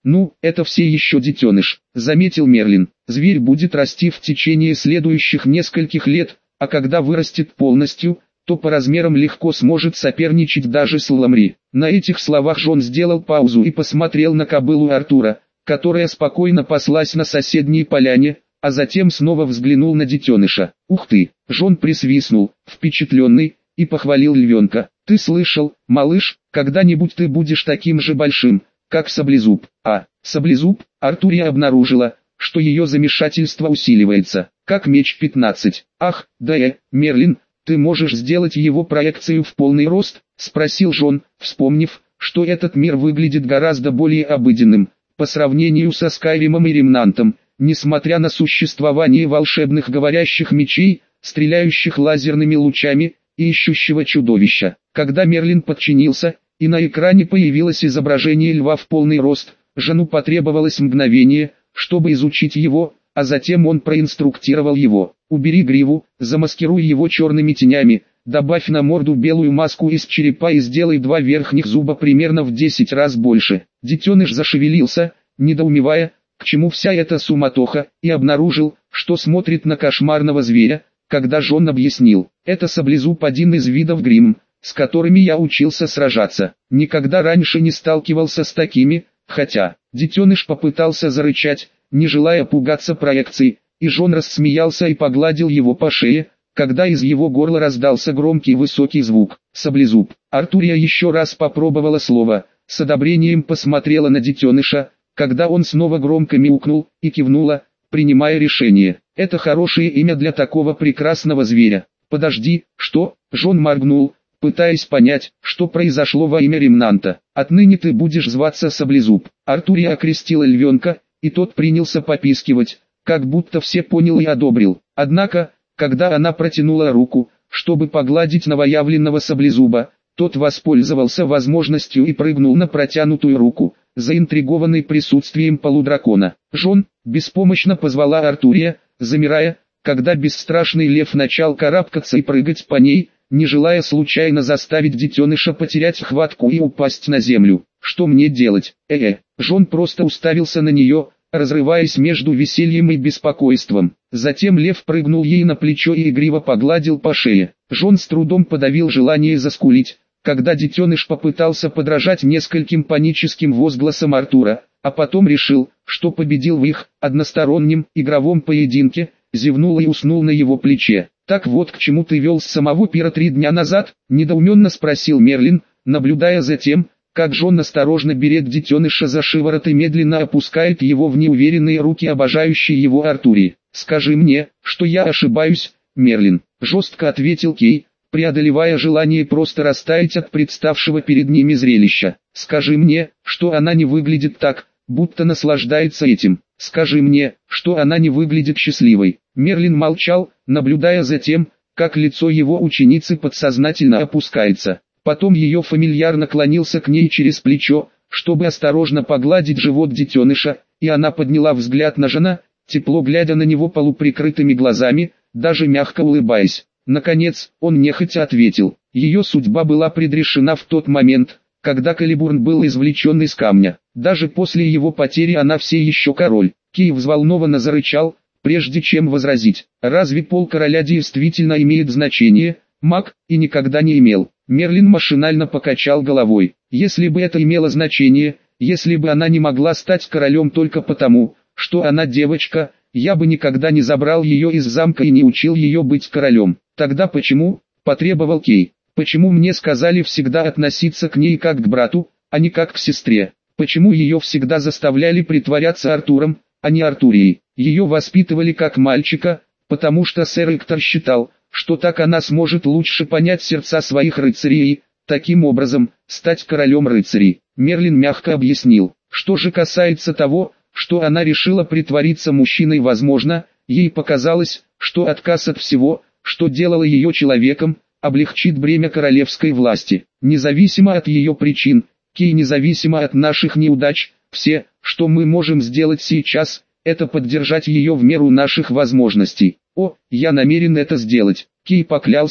«Ну, это все еще детеныш», — заметил Мерлин. «Зверь будет расти в течение следующих нескольких лет, а когда вырастет полностью, то по размерам легко сможет соперничать даже с Ламри». На этих словах Джон сделал паузу и посмотрел на кобылу Артура, которая спокойно паслась на соседней поляне, а затем снова взглянул на детеныша. «Ух ты!» — Джон присвистнул, впечатленный, и похвалил львенка. «Ты слышал, малыш, когда-нибудь ты будешь таким же большим, как Саблезуб». А, Саблезуб, Артурия обнаружила, что ее замешательство усиливается. Как меч пятнадцать. «Ах, да э, Мерлин, ты можешь сделать его проекцию в полный рост?» — спросил Джон, вспомнив, что этот мир выглядит гораздо более обыденным, по сравнению со Скайримом и Ремнантом, несмотря на существование волшебных говорящих мечей, стреляющих лазерными лучами, и ищущего чудовища. Когда Мерлин подчинился, и на экране появилось изображение льва в полный рост, Жону потребовалось мгновение, чтобы изучить его, а затем он проинструктировал его. «Убери гриву, замаскируй его черными тенями, добавь на морду белую маску из черепа и сделай два верхних зуба примерно в десять раз больше». Детеныш зашевелился, недоумевая, к чему вся эта суматоха, и обнаружил, что смотрит на кошмарного зверя, когда Джон объяснил: «Это Саблезуб, один из видов грим, с которыми я учился сражаться. Никогда раньше не сталкивался с такими, хотя...» Детеныш попытался зарычать, не желая пугаться проекций, и Джон рассмеялся и погладил его по шее, когда из его горла раздался громкий высокий звук. «Саблезуб». Артурия еще раз попробовала слово, с одобрением посмотрела на детеныша, когда он снова громко мяукнул, и кивнула, принимая решение. «Это хорошее имя для такого прекрасного зверя». «Подожди, что?» Джон моргнул, пытаясь понять, что произошло во имя Ремнанта. «Отныне ты будешь зваться Саблезуб». Артурия окрестила львенка, и тот принялся попискивать, как будто все понял и одобрил. Однако, когда она протянула руку, чтобы погладить новоявленного Саблезуба, тот воспользовался возможностью и прыгнул на протянутую руку, заинтригованный присутствием полудракона. «Джон!» — беспомощно позвала Артурия, замирая, когда бесстрашный лев начал карабкаться и прыгать по ней, не желая случайно заставить детеныша потерять хватку и упасть на землю. «Что мне делать?» «Э-э!» Джон просто уставился на нее, разрываясь между весельем и беспокойством. Затем лев прыгнул ей на плечо и игриво погладил по шее. Джон с трудом подавил желание заскулить, когда детеныш попытался подражать нескольким паническим возгласам Артура, а потом решил, что победил в их одностороннем игровом поединке, зевнул и уснул на его плече. «Так вот к чему ты вел с самого пира три дня назад?» — недоуменно спросил Мерлин, наблюдая за тем, как Джон осторожно берет детеныша за шиворот и медленно опускает его в неуверенные руки обожающей его Артурии. «Скажи мне, что я ошибаюсь, Мерлин», — жестко ответил Кей, преодолевая желание просто растаять от представшего перед ними зрелища. «Скажи мне, что она не выглядит так, будто наслаждается этим. Скажи мне, что она не выглядит счастливой». Мерлин молчал, наблюдая за тем, как лицо его ученицы подсознательно опускается. Потом ее фамильяр наклонился к ней через плечо, чтобы осторожно погладить живот детеныша, и она подняла взгляд на Жона, тепло глядя на него полуприкрытыми глазами, даже мягко улыбаясь. Наконец, он нехотя ответил. Ее судьба была предрешена в тот момент, когда Калибурн был извлечен из камня. Даже после его потери она все еще король. Кей взволнованно зарычал, прежде чем возразить. «Разве пол короля действительно имеет значение, маг, и никогда не имел?» Мерлин машинально покачал головой. «Если бы это имело значение, если бы она не могла стать королем только потому, что она девочка, я бы никогда не забрал ее из замка и не учил ее быть королем». «Тогда почему?» – потребовал Кей. «Почему мне сказали всегда относиться к ней как к брату, а не как к сестре? Почему ее всегда заставляли притворяться Артуром, а не Артурией? Ее воспитывали как мальчика, потому что сэр Эктор считал, что так она сможет лучше понять сердца своих рыцарей и, таким образом, стать королем рыцарей». Мерлин мягко объяснил. «Что же касается того, что она решила притвориться мужчиной, возможно, ей показалось, что отказ от всего, что делало ее человеком, облегчит бремя королевской власти. Независимо от ее причин, Кей, независимо от наших неудач, все, что мы можем сделать сейчас, это поддержать ее в меру наших возможностей». «О, я намерен это сделать», — Кей поклялся,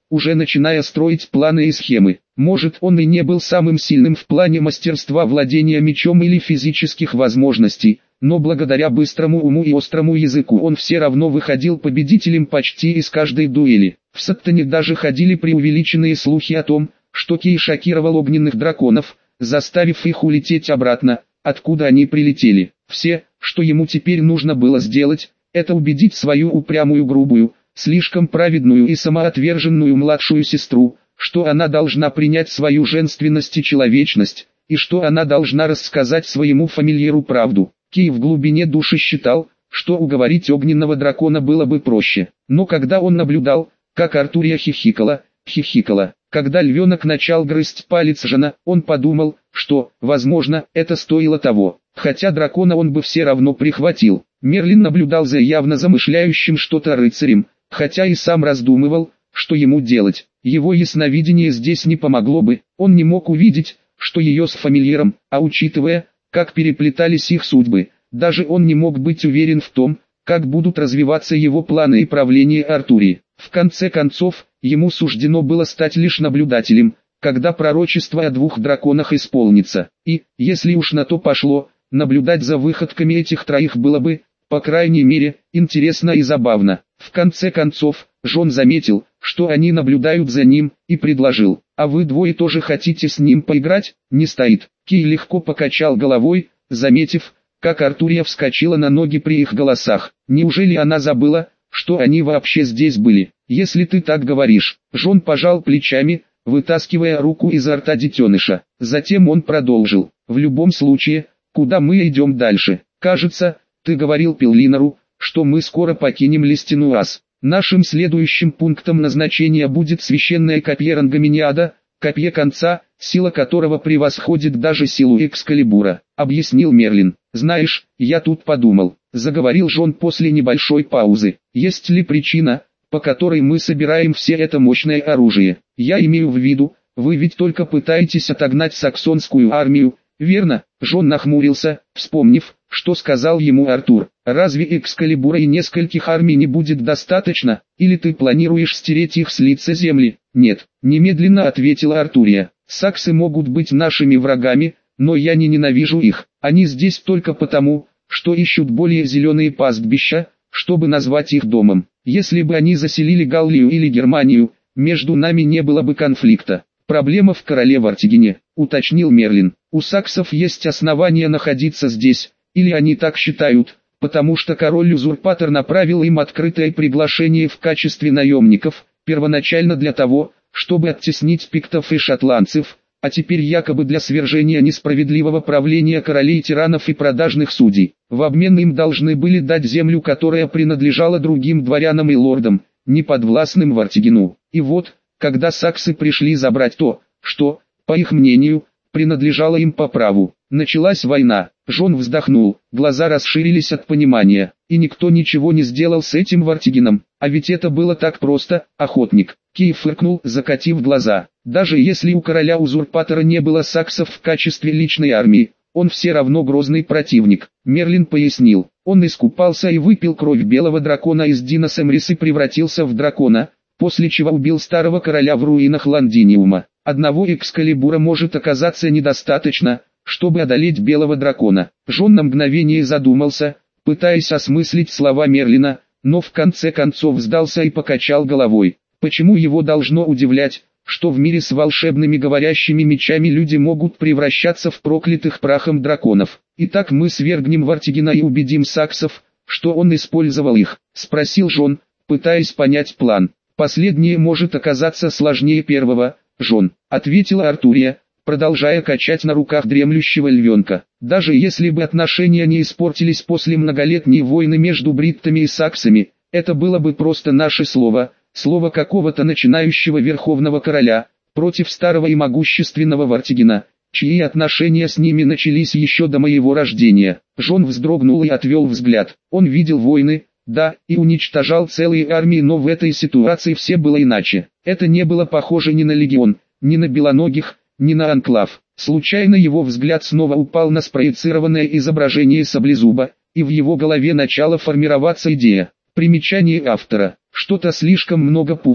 уже начиная строить планы и схемы. Может, он и не был самым сильным в плане мастерства владения мечом или физических возможностей, но благодаря быстрому уму и острому языку он все равно выходил победителем почти из каждой дуэли. В Саттоне даже ходили преувеличенные слухи о том, что Кей шокировал огненных драконов, заставив их улететь обратно, откуда они прилетели. Все, что ему теперь нужно было сделать, это убедить свою упрямую, грубую, слишком праведную и самоотверженную младшую сестру, что она должна принять свою женственность и человечность, и что она должна рассказать своему фамильяру правду. Кей в глубине души считал, что уговорить огненного дракона было бы проще. Но когда он наблюдал, как Артурия хихикала, хихикала, когда львенок начал грызть палец Жана, он подумал, что, возможно, это стоило того. Хотя дракона он бы все равно прихватил. Мерлин наблюдал за явно замышляющим что-то рыцарем, хотя и сам раздумывал, что ему делать. Его ясновидение здесь не помогло бы, он не мог увидеть, что ее с фамильяром, а учитывая, как переплетались их судьбы, даже он не мог быть уверен в том, как будут развиваться его планы и правление Артурии. В конце концов, ему суждено было стать лишь наблюдателем, когда пророчество о двух драконах исполнится. И, если уж на то пошло, наблюдать за выходками этих троих было бы, по крайней мере, интересно и забавно. В конце концов, Жон заметил, что они наблюдают за ним, и предложил: «А вы двое тоже хотите с ним поиграть?» «Не стоит». Кей легко покачал головой, заметив, как Артурия вскочила на ноги при их голосах. Неужели она забыла, что они вообще здесь были? «Если ты так говоришь». Жон пожал плечами, вытаскивая руку изо рта детеныша. Затем он продолжил: «В любом случае, куда мы идем дальше? Кажется, ты говорил Пеллинору, что мы скоро покинем Лестинуаз. Нашим следующим пунктом назначения будет священное копье Рангаминиада, копье конца, сила которого превосходит даже силу Экскалибура», — объяснил Мерлин. «Знаешь, я тут подумал», — заговорил Жон после небольшой паузы. «Есть ли причина, по которой мы собираем все это мощное оружие? Я имею в виду, вы ведь только пытаетесь отогнать саксонскую армию, верно?» Жон нахмурился, вспомнив, что сказал ему Артур. «Разве Экскалибура и нескольких армий не будет достаточно, или ты планируешь стереть их с лица земли?» «Нет», — немедленно ответила Артурия. «Саксы могут быть нашими врагами, но я не ненавижу их. Они здесь только потому, что ищут более зеленые пастбища, чтобы назвать их домом. Если бы они заселили Галлию или Германию, между нами не было бы конфликта. Проблема в короле Вартигене», — уточнил Мерлин. «У саксов есть основания находиться здесь, или они так считают, потому что король-узурпатор направил им открытое приглашение в качестве наемников, первоначально для того, чтобы оттеснить пиктов и шотландцев, а теперь якобы для свержения несправедливого правления королей тиранов и продажных судей. В обмен им должны были дать землю, которая принадлежала другим дворянам и лордам, не подвластным Вартигену. И вот, когда саксы пришли забрать то, что, по их мнению, принадлежало им по праву, началась война». Жон вздохнул, глаза расширились от понимания. «И никто ничего не сделал с этим Вартигеном, а ведь это было так просто, охотник». Кей фыркнул, закатив глаза. «Даже если у короля-узурпатора не было саксов в качестве личной армии, он все равно грозный противник». Мерлин пояснил: «Он искупался и выпил кровь белого дракона из Динос Эмрис и превратился в дракона, после чего убил старого короля в руинах Лондиниума. Одного Экскалибура может оказаться недостаточно, чтобы одолеть белого дракона». Жон на мгновение задумался, пытаясь осмыслить слова Мерлина, но в конце концов сдался и покачал головой. Почему его должно удивлять, что в мире с волшебными говорящими мечами люди могут превращаться в проклятых прахом драконов? «Итак, мы свергнем Вартигена и убедим саксов, что он использовал их?» — спросил Жон, пытаясь понять план. «Последнее может оказаться сложнее первого, Жон», — ответила Артурия, продолжая качать на руках дремлющего львенка. «Даже если бы отношения не испортились после многолетней войны между бриттами и саксами, это было бы просто наше слово, слово какого-то начинающего верховного короля, против старого и могущественного Вартигена, чьи отношения с ними начались еще до моего рождения». Жон вздрогнул и отвел взгляд. Он видел войны, да, и уничтожал целые армии, но в этой ситуации все было иначе. Это не было похоже ни на легион, ни на белоногих, ни на анклав. Случайно его взгляд снова упал на спроецированное изображение саблезуба, и в его голове начала формироваться идея. Примечание автора. Что-то слишком много пуха,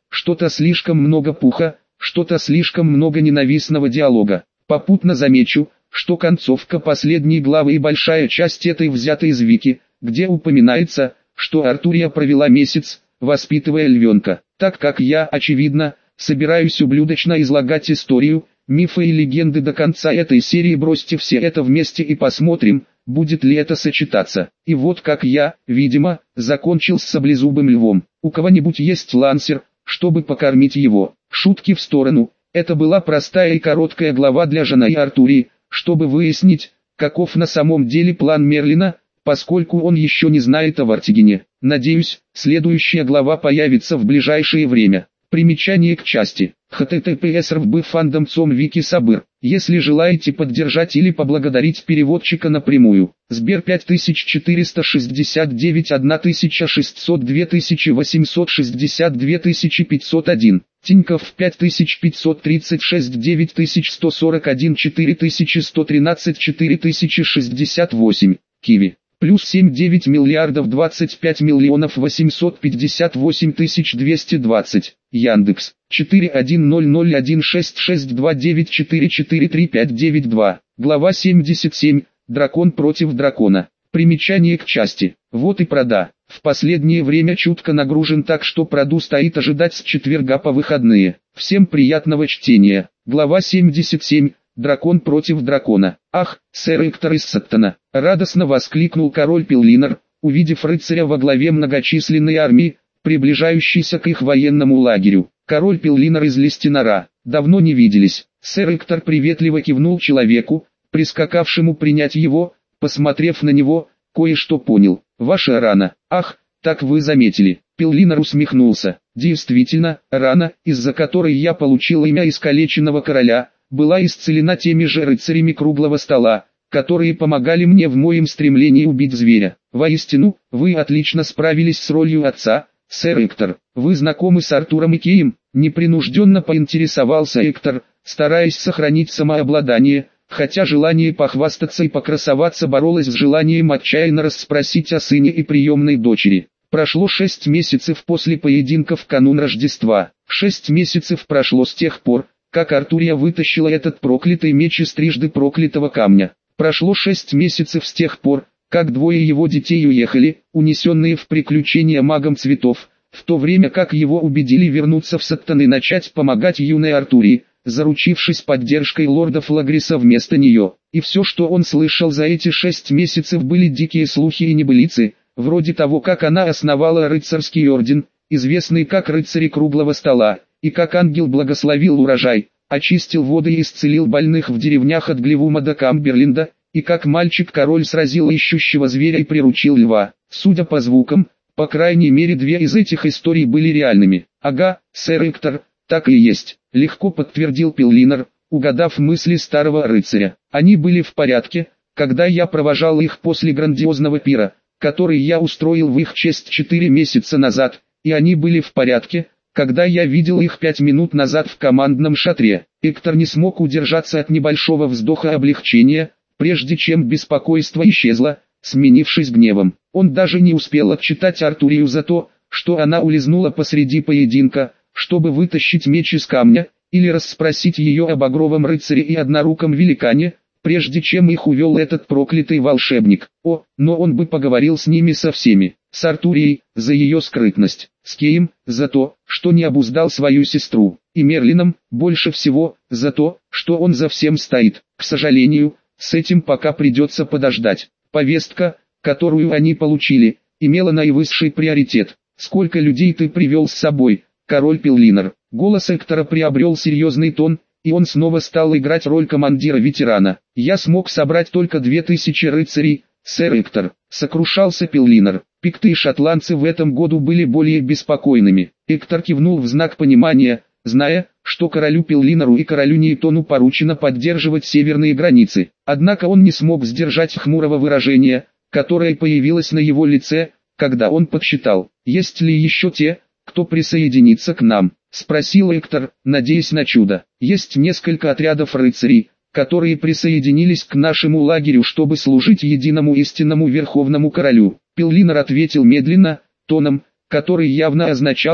что-то слишком много пуха, что-то слишком много ненавистного диалога. Попутно замечу, что концовка последней главы и большая часть этой взята из Вики, где упоминается, что Артурия провела месяц, воспитывая львенка. Так как я, очевидно, собираюсь ублюдочно излагать историю, мифы и легенды до конца этой серии, бросьте все это вместе и посмотрим, будет ли это сочетаться. И вот как я, видимо, закончил с саблезубым львом. У кого-нибудь есть лансер, чтобы покормить его? Шутки в сторону, это была простая и короткая глава для Жана и Артурии, чтобы выяснить, каков на самом деле план Мерлина, поскольку он еще не знает о Вартигене. Надеюсь, следующая глава появится в ближайшее время. Примечание к части. эйч ти ти пи эс эр би фандом точка ком Вики Сабыр. Если желаете поддержать или поблагодарить переводчика напрямую. Сбер пять тысяч четыреста шестьдесят девять тысяча шестьсот два тысячи восемьсот шестьдесят два тысячи пятьсот один. Тинькофф пять тысяч пятьсот тридцать шесть девять тысяч сто сорок один четыре тысячи сто тринадцать четыре тысячи шестьдесят восемь. Киви. Плюс семь девять миллиардов двадцать пять миллионов восемьсот пятьдесят восемь тысяч двести двадцать. Яндекс. четыре один ноль ноль один шесть шесть два девять четыре четыре три пять девять два. Глава семьдесят семь. Дракон против дракона. Примечание к части. Вот и прода. В последнее время чутко нагружен, так что проду стоит ожидать с четверга по выходные. Всем приятного чтения. Глава семьдесят семь. Дракон против дракона. Ах, сэр Эктор из Саттона! Радостно воскликнул король Пеллинар, увидев рыцаря во главе многочисленной армии, приближающейся к их военному лагерю. Король Пеллинар из Лестинора. Давно не виделись. Сэр Эктор приветливо кивнул человеку, прискакавшему принять его, посмотрев на него, кое-что понял. Ваша рана. Ах, так вы заметили. Пеллинар усмехнулся. Действительно, рана, из-за которой я получил имя искалеченного короля, была исцелена теми же рыцарями круглого стола, которые помогали мне в моем стремлении убить зверя. Воистину, вы отлично справились с ролью отца, сэр Эктор. Вы знакомы с Артуром и Кеем? Непринужденно поинтересовался Эктор, стараясь сохранить самообладание, хотя желание похвастаться и покрасоваться боролось с желанием отчаянно расспросить о сыне и приемной дочери. Прошло шесть месяцев после поединка в канун Рождества. Шесть месяцев прошло с тех пор, как Артурия вытащила этот проклятый меч из трижды проклятого камня. Прошло шесть месяцев с тех пор, как двое его детей уехали, унесенные в приключения магом цветов, в то время как его убедили вернуться в Саттон и начать помогать юной Артурии, заручившись поддержкой лорда Флагриса вместо нее. И все, что он слышал за эти шесть месяцев, были дикие слухи и небылицы, вроде того, как она основала рыцарский орден, известный как рыцари круглого стола, и как ангел благословил урожай, очистил воды и исцелил больных в деревнях от Глевума до Камберленда, и как мальчик-король сразил ищущего зверя и приручил льва. Судя по звукам, по крайней мере две из этих историй были реальными. Ага, сэр Эктор, так и есть, легко подтвердил Пеллинар, угадав мысли старого рыцаря. Они были в порядке, когда я провожал их после грандиозного пира, который я устроил в их честь четыре месяца назад, и они были в порядке, когда я видел их пять минут назад в командном шатре. Эктор не смог удержаться от небольшого вздоха облегчения, прежде чем беспокойство исчезло, сменившись гневом. Он даже не успел отчитать Артурию за то, что она улизнула посреди поединка, чтобы вытащить меч из камня, или расспросить ее об багровом рыцаре и одноруком великане, прежде чем их увел этот проклятый волшебник. О, но он бы поговорил с ними со всеми. С Артурией, за ее скрытность, с Кеем, за то, что не обуздал свою сестру, и Мерлином, больше всего, за то, что он за всем стоит. К сожалению, с этим пока придется подождать. Повестка, которую они получили, имела наивысший приоритет. «Сколько людей ты привел с собой, король Пеллинар?» Голос Эктора приобрел серьезный тон, и он снова стал играть роль командира-ветерана. «Я смог собрать только две тысячи рыцарей, сэр Эктор», — сокрушался Пеллинар. Пикты и шотландцы в этом году были более беспокойными. Эктор кивнул в знак понимания, зная, что королю Пеллинару и королю Нейтону поручено поддерживать северные границы. Однако он не смог сдержать хмурого выражения, которое появилось на его лице, когда он подсчитал, есть ли еще те, кто присоединится к нам. Спросил Эктор, надеясь на чудо. Есть несколько отрядов рыцарей, которые присоединились к нашему лагерю, чтобы служить единому истинному верховному королю. Пеллинар ответил медленно, тоном, который явно означал,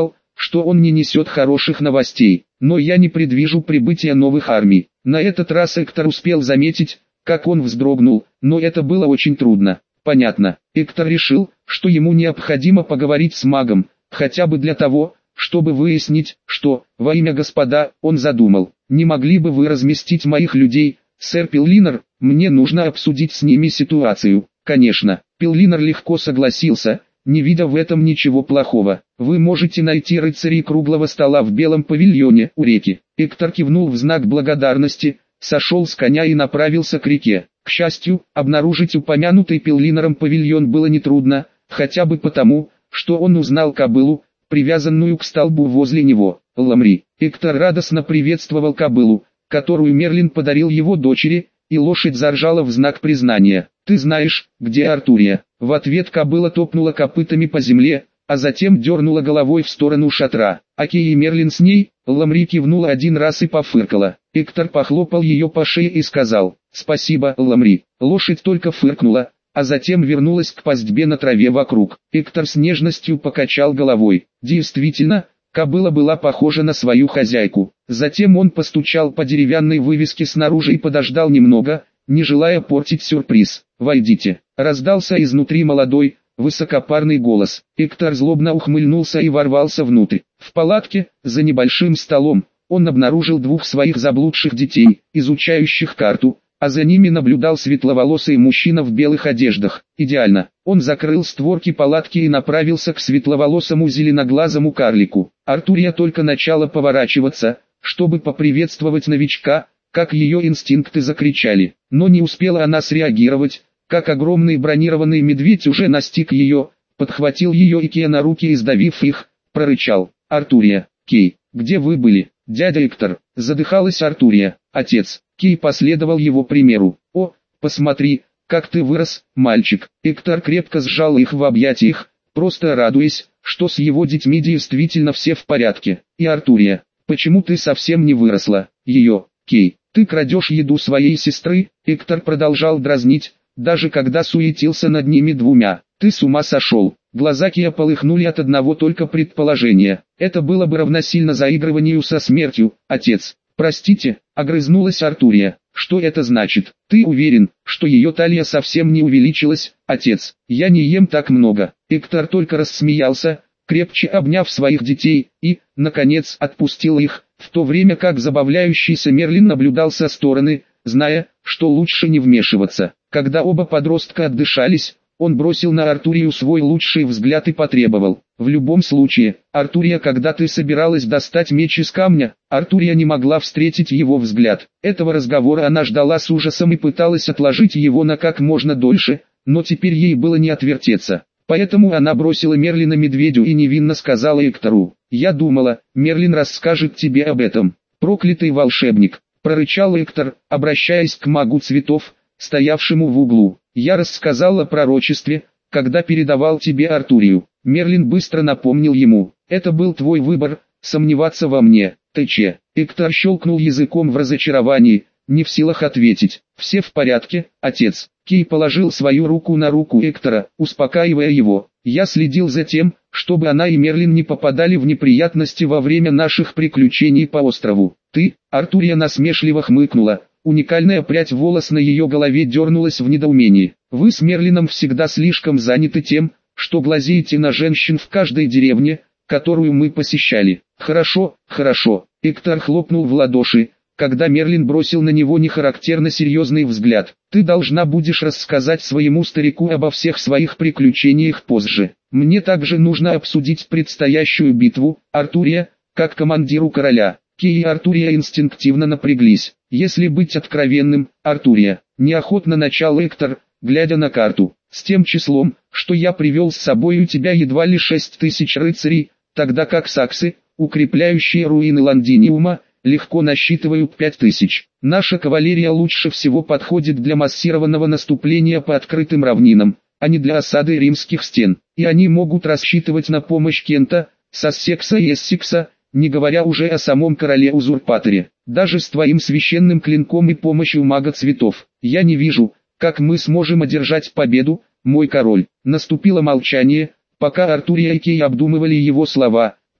что он не несет хороших новостей, но я не предвижу прибытия новых армий. На этот раз Эктор успел заметить, как он вздрогнул, но это было очень трудно. Понятно, Эктор решил, что ему необходимо поговорить с магом, хотя бы для того, чтобы выяснить, что, во имя господа, он задумал. Не могли бы вы разместить моих людей, сэр Пиллинер, мне нужно обсудить с ними ситуацию. Конечно, Пиллинер легко согласился, не видя в этом ничего плохого. Вы можете найти рыцарей круглого стола в белом павильоне у реки. Эктор кивнул в знак благодарности, сошел с коня и направился к реке. К счастью, обнаружить упомянутый Пиллинером павильон было нетрудно, хотя бы потому, что он узнал кобылу, привязанную к столбу возле него. Ламри. Эктор радостно приветствовал кобылу, которую Мерлин подарил его дочери, и лошадь заржала в знак признания. «Ты знаешь, где Артурия?» В ответ кобыла топнула копытами по земле, а затем дернула головой в сторону шатра. Окей и Мерлин с ней. Ламри кивнула один раз и пофыркала. Эктор похлопал ее по шее и сказал: «Спасибо, Ламри». Лошадь только фыркнула, а затем вернулась к пастьбе на траве вокруг. Эктор с нежностью покачал головой. Действительно, кобыла была похожа на свою хозяйку. Затем он постучал по деревянной вывеске снаружи и подождал немного, не желая портить сюрприз. «Войдите», — раздался изнутри молодой, высокопарный голос. Эктор злобно ухмыльнулся и ворвался внутрь. В палатке, за небольшим столом, он обнаружил двух своих заблудших детей, изучающих карту, а за ними наблюдал светловолосый мужчина в белых одеждах. Идеально. Он закрыл створки палатки и направился к светловолосому зеленоглазому карлику. Артурия только начала поворачиваться, чтобы поприветствовать новичка, как ее инстинкты закричали. Но не успела она среагировать, как огромный бронированный медведь уже настиг ее, подхватил ее и Кея на руки и, сдавив их, прорычал: «Артурия, Кей, где вы были?» «Дядя Эктор», — задыхалась Артурия. «Отец». Кей последовал его примеру. «О, посмотри, как ты вырос, мальчик». Эктор крепко сжал их в объятиях, просто радуясь, что с его детьми действительно все в порядке. «И Артурия, почему ты совсем не выросла?» «Ее, Кей, ты крадешь еду своей сестры?» Эктор продолжал дразнить, даже когда суетился над ними двумя. «Ты с ума сошел?» Глаза Кея полыхнули от одного только предположения. Это было бы равносильно заигрыванию со смертью. «Отец, простите», — огрызнулась Артурия. «Что это значит? Ты уверен, что ее талия совсем не увеличилась?» «Отец, я не ем так много». Эктор только рассмеялся, крепче обняв своих детей, и, наконец, отпустил их, в то время как забавляющийся Мерлин наблюдал со стороны, зная, что лучше не вмешиваться. Когда оба подростка отдышались, он бросил на Артурию свой лучший взгляд и потребовал: «В любом случае, Артурия, когда ты собиралась достать меч из камня?» Артурия не могла встретить его взгляд. Этого разговора она ждала с ужасом и пыталась отложить его на как можно дольше, но теперь ей было не отвертеться. Поэтому она бросила Мерлина медведю и невинно сказала Эктору: «Я думала, Мерлин расскажет тебе об этом». «Проклятый волшебник», — прорычал Эктор, обращаясь к магу цветов, стоявшему в углу. «Я рассказал о пророчестве, когда передавал тебе Артурию». Мерлин быстро напомнил ему: «Это был твой выбор, сомневаться во мне, ТЧ». Эктор щелкнул языком в разочаровании, не в силах ответить. «Все в порядке, отец». Кей положил свою руку на руку Эктора, успокаивая его. «Я следил за тем, чтобы она и Мерлин не попадали в неприятности во время наших приключений по острову». «Ты?» — Артурия насмешливо хмыкнула. Уникальная прядь волос на ее голове дернулась в недоумении. «Вы с Мерлином всегда слишком заняты тем, что глазеете на женщин в каждой деревне, которую мы посещали». «Хорошо, хорошо». Эктор хлопнул в ладоши, когда Мерлин бросил на него нехарактерно серьезный взгляд. «Ты должна будешь рассказать своему старику обо всех своих приключениях позже. Мне также нужно обсудить предстоящую битву, Артурия, как командиру короля». Кей и Артурия инстинктивно напряглись. «Если быть откровенным, Артурия», — неохотно начал Эктор, глядя на карту, «с тем числом, что я привел с собой, у тебя едва ли шесть тысяч рыцарей, тогда как саксы, укрепляющие руины Лондиниума, легко насчитывают пять тысяч. Наша кавалерия лучше всего подходит для массированного наступления по открытым равнинам, а не для осады римских стен, и они могут рассчитывать на помощь Кента, Сассекса и Эссекса, не говоря уже о самом короле-узурпаторе. Даже с твоим священным клинком и помощью мага цветов, я не вижу, как мы сможем одержать победу, мой король». Наступило молчание, пока Артурия и Кей обдумывали его слова,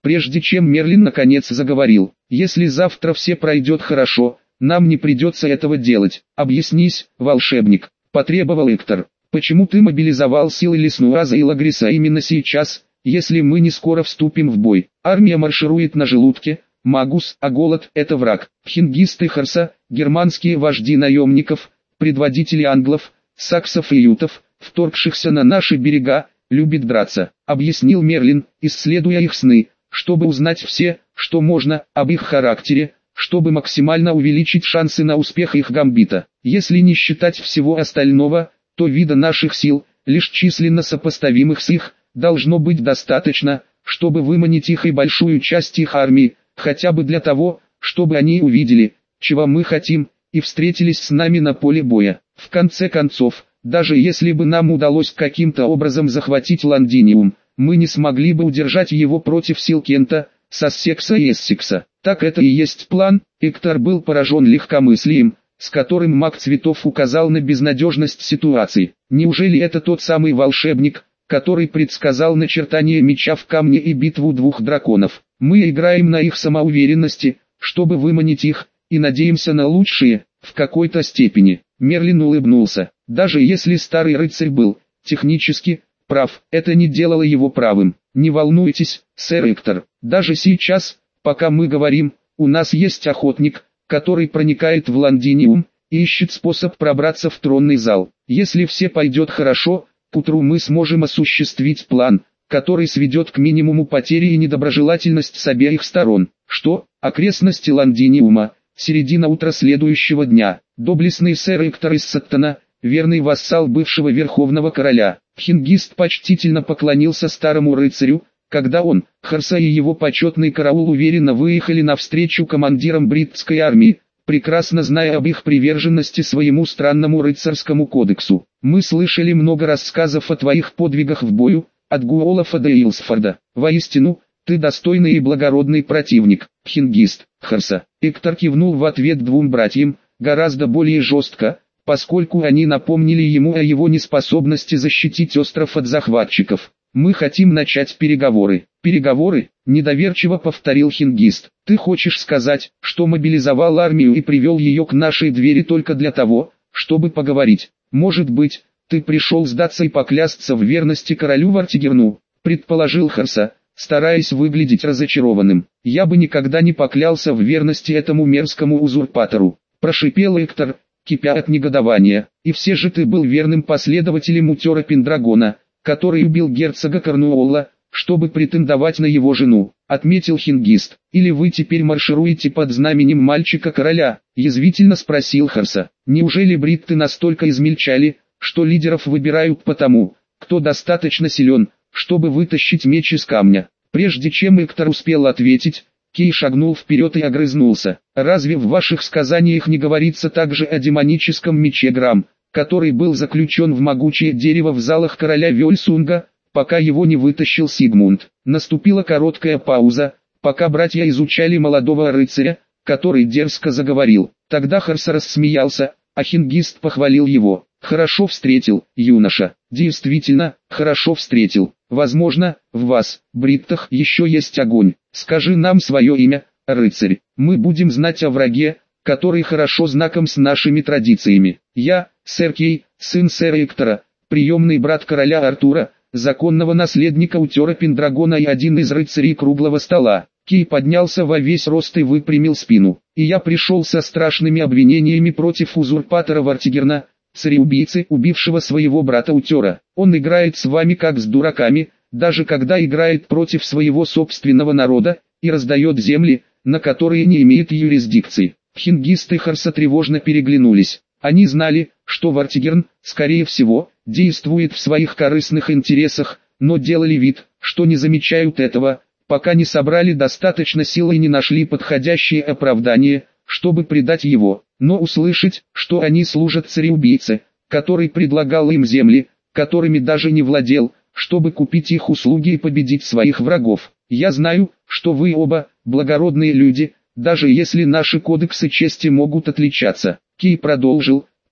прежде чем Мерлин наконец заговорил. «Если завтра все пройдет хорошо, нам не придется этого делать. Объяснись, волшебник», — потребовал Эктор. «Почему ты мобилизовал силы Леснуаза и Лагриса именно сейчас, если мы не скоро вступим в бой? Армия марширует на желудке, Магус, а голод – это враг. Хингисты Харса, германские вожди наемников, предводители англов, саксов и ютов, вторгшихся на наши берега, любит драться», — объяснил Мерлин, исследуя их сны, чтобы узнать все, что можно, об их характере, чтобы максимально увеличить шансы на успех их гамбита. Если не считать всего остального, то вида наших сил, лишь численно сопоставимых с их, должно быть достаточно, чтобы выманить их и большую часть их армии, хотя бы для того, чтобы они увидели, чего мы хотим, и встретились с нами на поле боя. В конце концов, даже если бы нам удалось каким-то образом захватить Лондиниум, мы не смогли бы удержать его против сил Кента, Сассекса и Эссекса. Так это и есть план. Эктор был поражен легкомыслием, с которым маг цветов указал на безнадежность ситуации. Неужели это тот самый волшебник, который предсказал начертание меча в камне и битву двух драконов? Мы играем на их самоуверенности, чтобы выманить их, и надеемся на лучшее, в какой-то степени. Мерлин улыбнулся. Даже если старый рыцарь был, технически, прав, это не делало его правым. Не волнуйтесь, сэр Эктор, даже сейчас, пока мы говорим, у нас есть охотник, который проникает в Лондиниум, и ищет способ пробраться в тронный зал. Если все пойдет хорошо, к утру мы сможем осуществить план, который сведет к минимуму потери и недоброжелательность с обеих сторон. Что? Окрестности Лондиниума, середина утра следующего дня. Доблестный сэр Эктор из Саттона, верный вассал бывшего верховного короля. Хингист почтительно поклонился старому рыцарю, когда он, Харса и его почетный караул уверенно выехали навстречу командирам бритской армии, прекрасно зная об их приверженности своему странному рыцарскому кодексу. «Мы слышали много рассказов о твоих подвигах в бою, от Гуолафа до Илсфорда. Воистину, ты достойный и благородный противник, Хингист, Харса». Эктор кивнул в ответ двум братьям, гораздо более жестко, поскольку они напомнили ему о его неспособности защитить остров от захватчиков. «Мы хотим начать переговоры». «Переговоры?» – недоверчиво повторил Хингист. «Ты хочешь сказать, что мобилизовал армию и привел ее к нашей двери только для того, чтобы поговорить? Может быть, ты пришел сдаться и поклясться в верности королю Вартигерну?» – предположил Харса, стараясь выглядеть разочарованным. «Я бы никогда не поклялся в верности этому мерзкому узурпатору», – прошипел Эктор, кипя от негодования. «И все же ты был верным последователем Утера Пендрагона, который убил герцога Корнуолла, чтобы претендовать на его жену», — отметил Хингист. «Или вы теперь маршируете под знаменем мальчика-короля?» — язвительно спросил Харса. «Неужели бритты настолько измельчали, что лидеров выбирают по тому, кто достаточно силен, чтобы вытащить меч из камня?» Прежде чем Эктор успел ответить, Кей шагнул вперед и огрызнулся. «Разве в ваших сказаниях не говорится также о демоническом мече Грам, который был заключен в могучее дерево в залах короля Вёльсунга, пока его не вытащил Сигмунд?» Наступила короткая пауза, пока братья изучали молодого рыцаря, который дерзко заговорил. Тогда Харса рассмеялся, а Хингист похвалил его. «Хорошо встретил, юноша. Действительно, хорошо встретил. Возможно, в вас, бриттах, еще есть огонь. Скажи нам свое имя, рыцарь. Мы будем знать о враге, который хорошо знаком с нашими традициями. Я, сэр Кей, сын сэра Эктора, приемный брат короля Артура, законного наследника Утера Пендрагона и один из рыцарей круглого стола». Кей поднялся во весь рост и выпрямил спину. «И я пришел со страшными обвинениями против узурпатора Вартигерна, цареубийцы, убившего своего брата Утера. Он играет с вами как с дураками, даже когда играет против своего собственного народа, и раздает земли, на которые не имеет юрисдикции». Хингист и Харса тревожно переглянулись. Они знали, что Вартигерн, скорее всего, действует в своих корыстных интересах, но делали вид, что не замечают этого, пока не собрали достаточно сил и не нашли подходящее оправдание, чтобы предать его. Но услышать, что они служат цареубийце, который предлагал им земли, которыми даже не владел, чтобы купить их услуги и победить своих врагов. «Я знаю, что вы оба, благородные люди, даже если наши кодексы чести могут отличаться». Кей продолжил,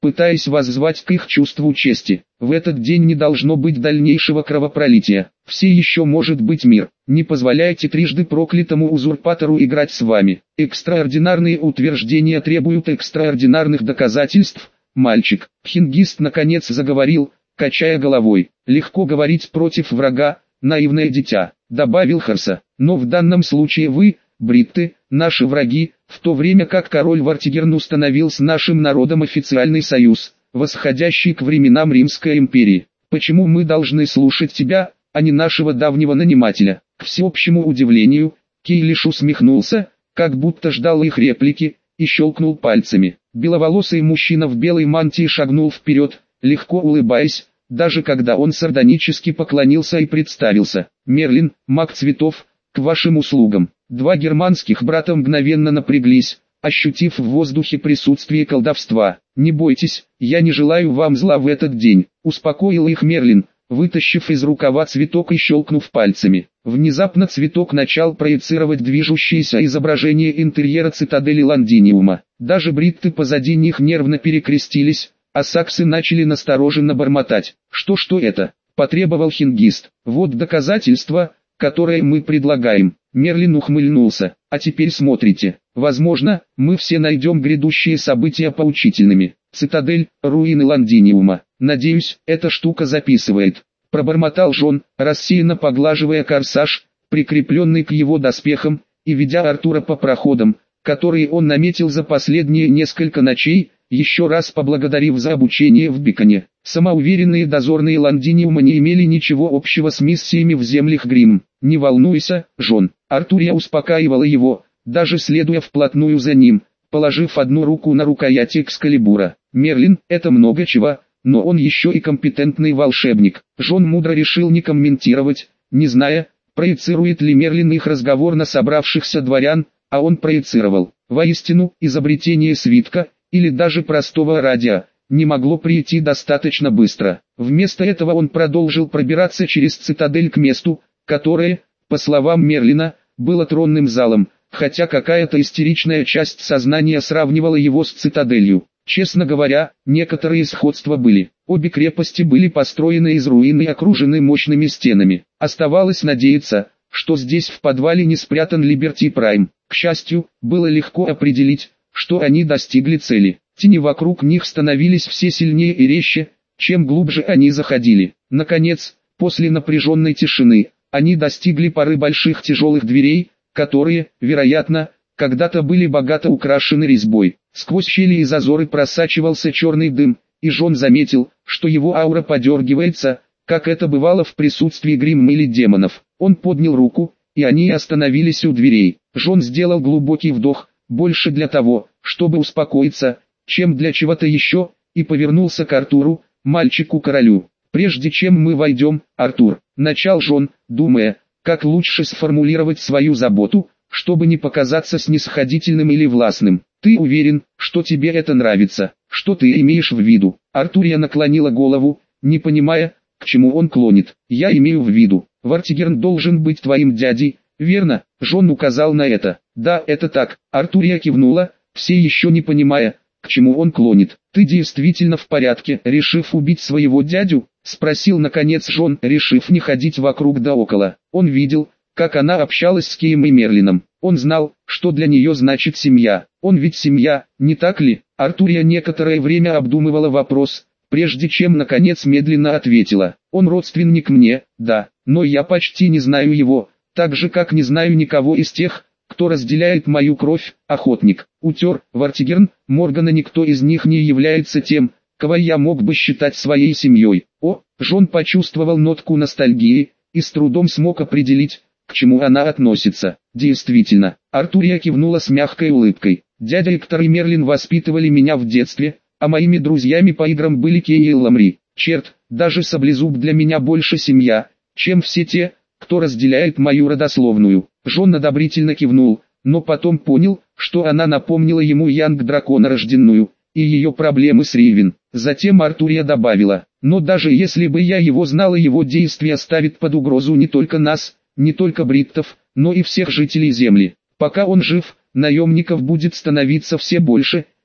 пытаясь воззвать к их чувству чести. В этот день не должно быть дальнейшего кровопролития. Все еще может быть мир. Не позволяйте трижды проклятому узурпатору играть с вами. Экстраординарные утверждения требуют экстраординарных доказательств, мальчик. Хингист наконец заговорил, качая головой. Легко говорить против врага, наивное дитя, добавил Харса. Но в данном случае вы, бритты, наши враги, в то время как король Вартигерн установил с нашим народом официальный союз, восходящий к временам Римской империи. Почему мы должны слушать тебя, а не нашего давнего нанимателя? К всеобщему удивлению, Кей лишь усмехнулся, как будто ждал их реплики, и щелкнул пальцами. Беловолосый мужчина в белой мантии шагнул вперед, легко улыбаясь, даже когда он сардонически поклонился и представился. «Мерлин, маг цветов, к вашим услугам». Два германских брата мгновенно напряглись, ощутив в воздухе присутствие колдовства. «Не бойтесь, я не желаю вам зла в этот день», — успокоил их Мерлин, вытащив из рукава цветок и щелкнув пальцами. Внезапно цветок начал проецировать движущееся изображение интерьера цитадели Лондиниума. Даже бритты позади них нервно перекрестились, а саксы начали настороженно бормотать. «Что-что это?» — потребовал Хингист. «Вот доказательства, которые мы предлагаем». Мерлин ухмыльнулся. «А теперь смотрите. Возможно, мы все найдем грядущие события поучительными. Цитадель, руины Лондиниума. Надеюсь, эта штука записывает», — пробормотал Джон, рассеянно поглаживая корсаж, прикрепленный к его доспехам, и ведя Артура по проходам, которые он наметил за последние несколько ночей, еще раз поблагодарив за обучение в Биконе. Самоуверенные дозорные Лондиниума не имели ничего общего с миссиями в землях Гримм. «Не волнуйся, Джон». Артурия успокаивала его, даже следуя вплотную за ним, положив одну руку на рукоять Экскалибура. «Мерлин — это много чего, но он еще и компетентный волшебник». Джон мудро решил не комментировать, не зная, проецирует ли Мерлин их разговор на собравшихся дворян, а он проецировал. Воистину, изобретение свитка, или даже простого радио, не могло прийти достаточно быстро. Вместо этого он продолжил пробираться через цитадель к месту, которое, по словам Мерлина, было тронным залом, хотя какая-то истеричная часть сознания сравнивала его с цитаделью. Честно говоря, некоторые сходства были. Обе крепости были построены из руин и окружены мощными стенами. Оставалось надеяться, что здесь в подвале не спрятан Либерти Прайм. К счастью, было легко определить, что они достигли цели. Тени вокруг них становились все сильнее и резче, чем глубже они заходили. Наконец, после напряженной тишины, они достигли пары больших тяжелых дверей, которые, вероятно, когда-то были богато украшены резьбой. Сквозь щели и зазоры просачивался черный дым, и Джон заметил, что его аура подергивается, как это бывало в присутствии Гримм или демонов. Он поднял руку, и они остановились у дверей. Джон сделал глубокий вдох, больше для того, чтобы успокоиться, чем для чего-то еще, и повернулся к Артуру, мальчику-королю. «Прежде чем мы войдем, Артур», — начал Джон, думая, как лучше сформулировать свою заботу, чтобы не показаться снисходительным или властным. «Ты уверен, что тебе это нравится? Что ты имеешь в виду?» Артурия наклонила голову, не понимая, к чему он клонит. «Я имею в виду, Вартигерн должен быть твоим дядей, верно?» Джон указал на это. «Да, это так». Артурия кивнула, все еще не понимая, к чему он клонит. «Ты действительно в порядке, решив убить своего дядю?» — спросил наконец Джон, решив не ходить вокруг да около. Он видел, как она общалась с Кеем и Мерлином. Он знал, что для нее значит семья. Он ведь семья, не так ли? Артурия некоторое время обдумывала вопрос, прежде чем наконец медленно ответила. «Он родственник мне, да, но я почти не знаю его, так же как не знаю никого из тех, кто разделяет мою кровь. Охотник, Утер, Вартигерн, Моргана, никто из них не является тем, кого я мог бы считать своей семьей». О, Джон почувствовал нотку ностальгии, и с трудом смог определить, к чему она относится. Действительно, Артурия кивнула с мягкой улыбкой. «Дядя Эктор и Мерлин воспитывали меня в детстве, а моими друзьями по играм были Кей и Ламри. Черт, даже Саблезуб для меня больше семья, чем все те, кто разделяет мою родословную». Джон одобрительно кивнул, но потом понял, что она напомнила ему Янг-дракона рожденную, и ее проблемы с Ривен. Затем Артурия добавила: «Но даже если бы я его знала, его действия ставят под угрозу не только нас, не только бриттов, но и всех жителей Земли. Пока он жив, наемников будет становиться все больше,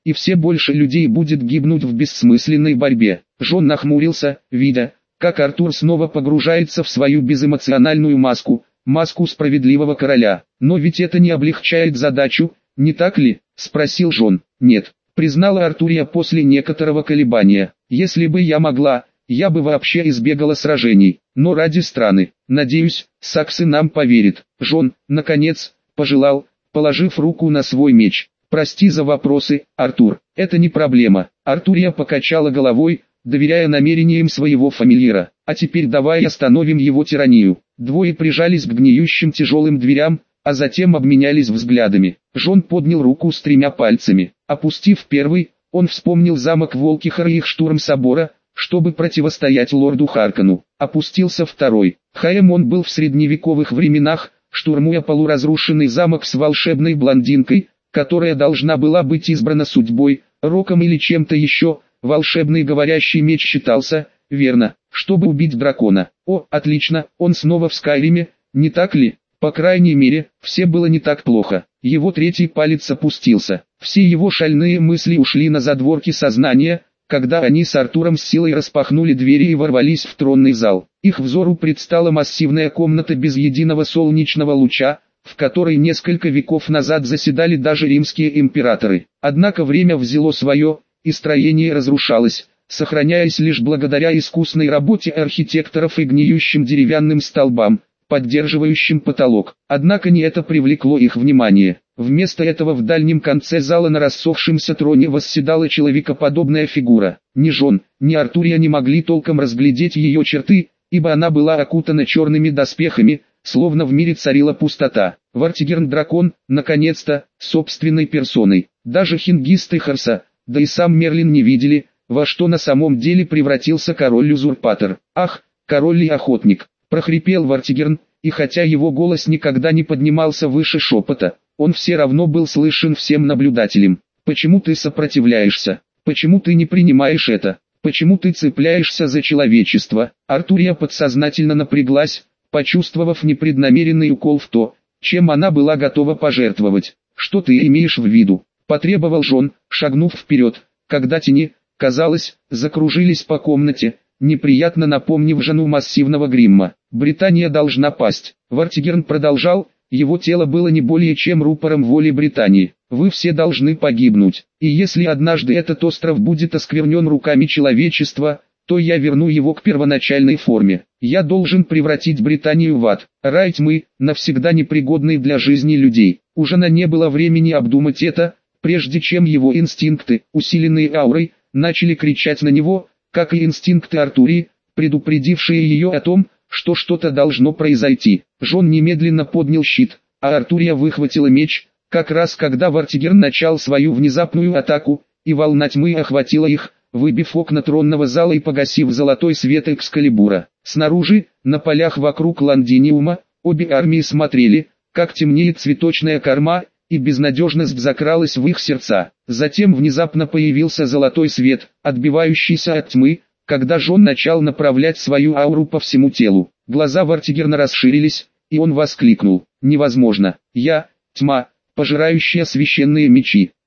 и все больше людей будет гибнуть в бессмысленной борьбе. Джон нахмурился, видя, как Артур снова погружается в свою безэмоциональную маску, маску справедливого короля. «Но ведь это не облегчает задачу, не так ли?» – спросил Джон. «Нет», – признала Артурия после некоторого колебания. «Если бы я могла, я бы вообще избегала сражений, но ради страны. Надеюсь, саксы нам поверят». Джон, наконец, пожелал, положив руку на свой меч. «Прости за вопросы, Артур, это не проблема». Артурия покачала головой, доверяя намерениям своего фамильяра. «А теперь давай остановим его тиранию». Двое прижались к гниющим тяжелым дверям, а затем обменялись взглядами. Джон поднял руку с тремя пальцами. Опустив первый, он вспомнил замок Волкихара и их штурм собора, чтобы противостоять лорду Харкону. Опустился второй. Хаем он был в средневековых временах, штурмуя полуразрушенный замок с волшебной блондинкой, которая должна была быть избрана судьбой, роком или чем-то еще. Волшебный говорящий меч считался, верно, чтобы убить дракона. О, отлично, он снова в Скайриме, не так ли? По крайней мере, все было не так плохо. Его третий палец опустился. Все его шальные мысли ушли на задворки сознания, когда они с Артуром с силой распахнули двери и ворвались в тронный зал. Их взору предстала массивная комната без единого солнечного луча, в которой несколько веков назад заседали даже римские императоры. Однако время взяло свое, и строение разрушалось, сохраняясь лишь благодаря искусной работе архитекторов и гниющим деревянным столбам, поддерживающим потолок. Однако не это привлекло их внимание. Вместо этого в дальнем конце зала на рассохшемся троне восседала человекоподобная фигура. Ни Джон, ни Артурия не могли толком разглядеть ее черты, ибо она была окутана черными доспехами, словно в мире царила пустота. Вартигерн-дракон, наконец-то, собственной персоной. Даже Хингист и Харса, да и сам Мерлин не видели, во что на самом деле превратился король-узурпатор. «Ах, король и охотник!» – прохрипел Вартигерн, и хотя его голос никогда не поднимался выше шепота, он все равно был слышен всем наблюдателям. «Почему ты сопротивляешься? Почему ты не принимаешь это? Почему ты цепляешься за человечество?» Артурия подсознательно напряглась, почувствовав непреднамеренный укол в то, чем она была готова пожертвовать. «Что ты имеешь в виду?» – потребовал Джон, шагнув вперед, когда тени, казалось, закружились по комнате, неприятно напомнив жену массивного гримма. «Британия должна пасть». Вартигерн продолжал, его тело было не более чем рупором воли Британии. «Вы все должны погибнуть, и если однажды этот остров будет осквернен руками человечества, то я верну его к первоначальной форме. Я должен превратить Британию в ад, рай тьмы, навсегда непригодный для жизни людей». У Жана не было времени обдумать это, прежде чем его инстинкты, усиленные аурой, начали кричать на него, как и инстинкты Артурии, предупредившие ее о том, что что-то должно произойти. Джон немедленно поднял щит, а Артурия выхватила меч, как раз когда Вартигерн начал свою внезапную атаку, и волна тьмы охватила их, выбив окна тронного зала и погасив золотой свет Экскалибура. Снаружи, на полях вокруг Лондиниума, обе армии смотрели, как темнеет цветочная корма, и безнадежность закралась в их сердца. Затем внезапно появился золотой свет, отбивающийся от тьмы, когда Джон начал направлять свою ауру по всему телу. Глаза Вартигерна расширились, и он воскликнул: «Невозможно! Я, тьма, пожирающая священные мечи!»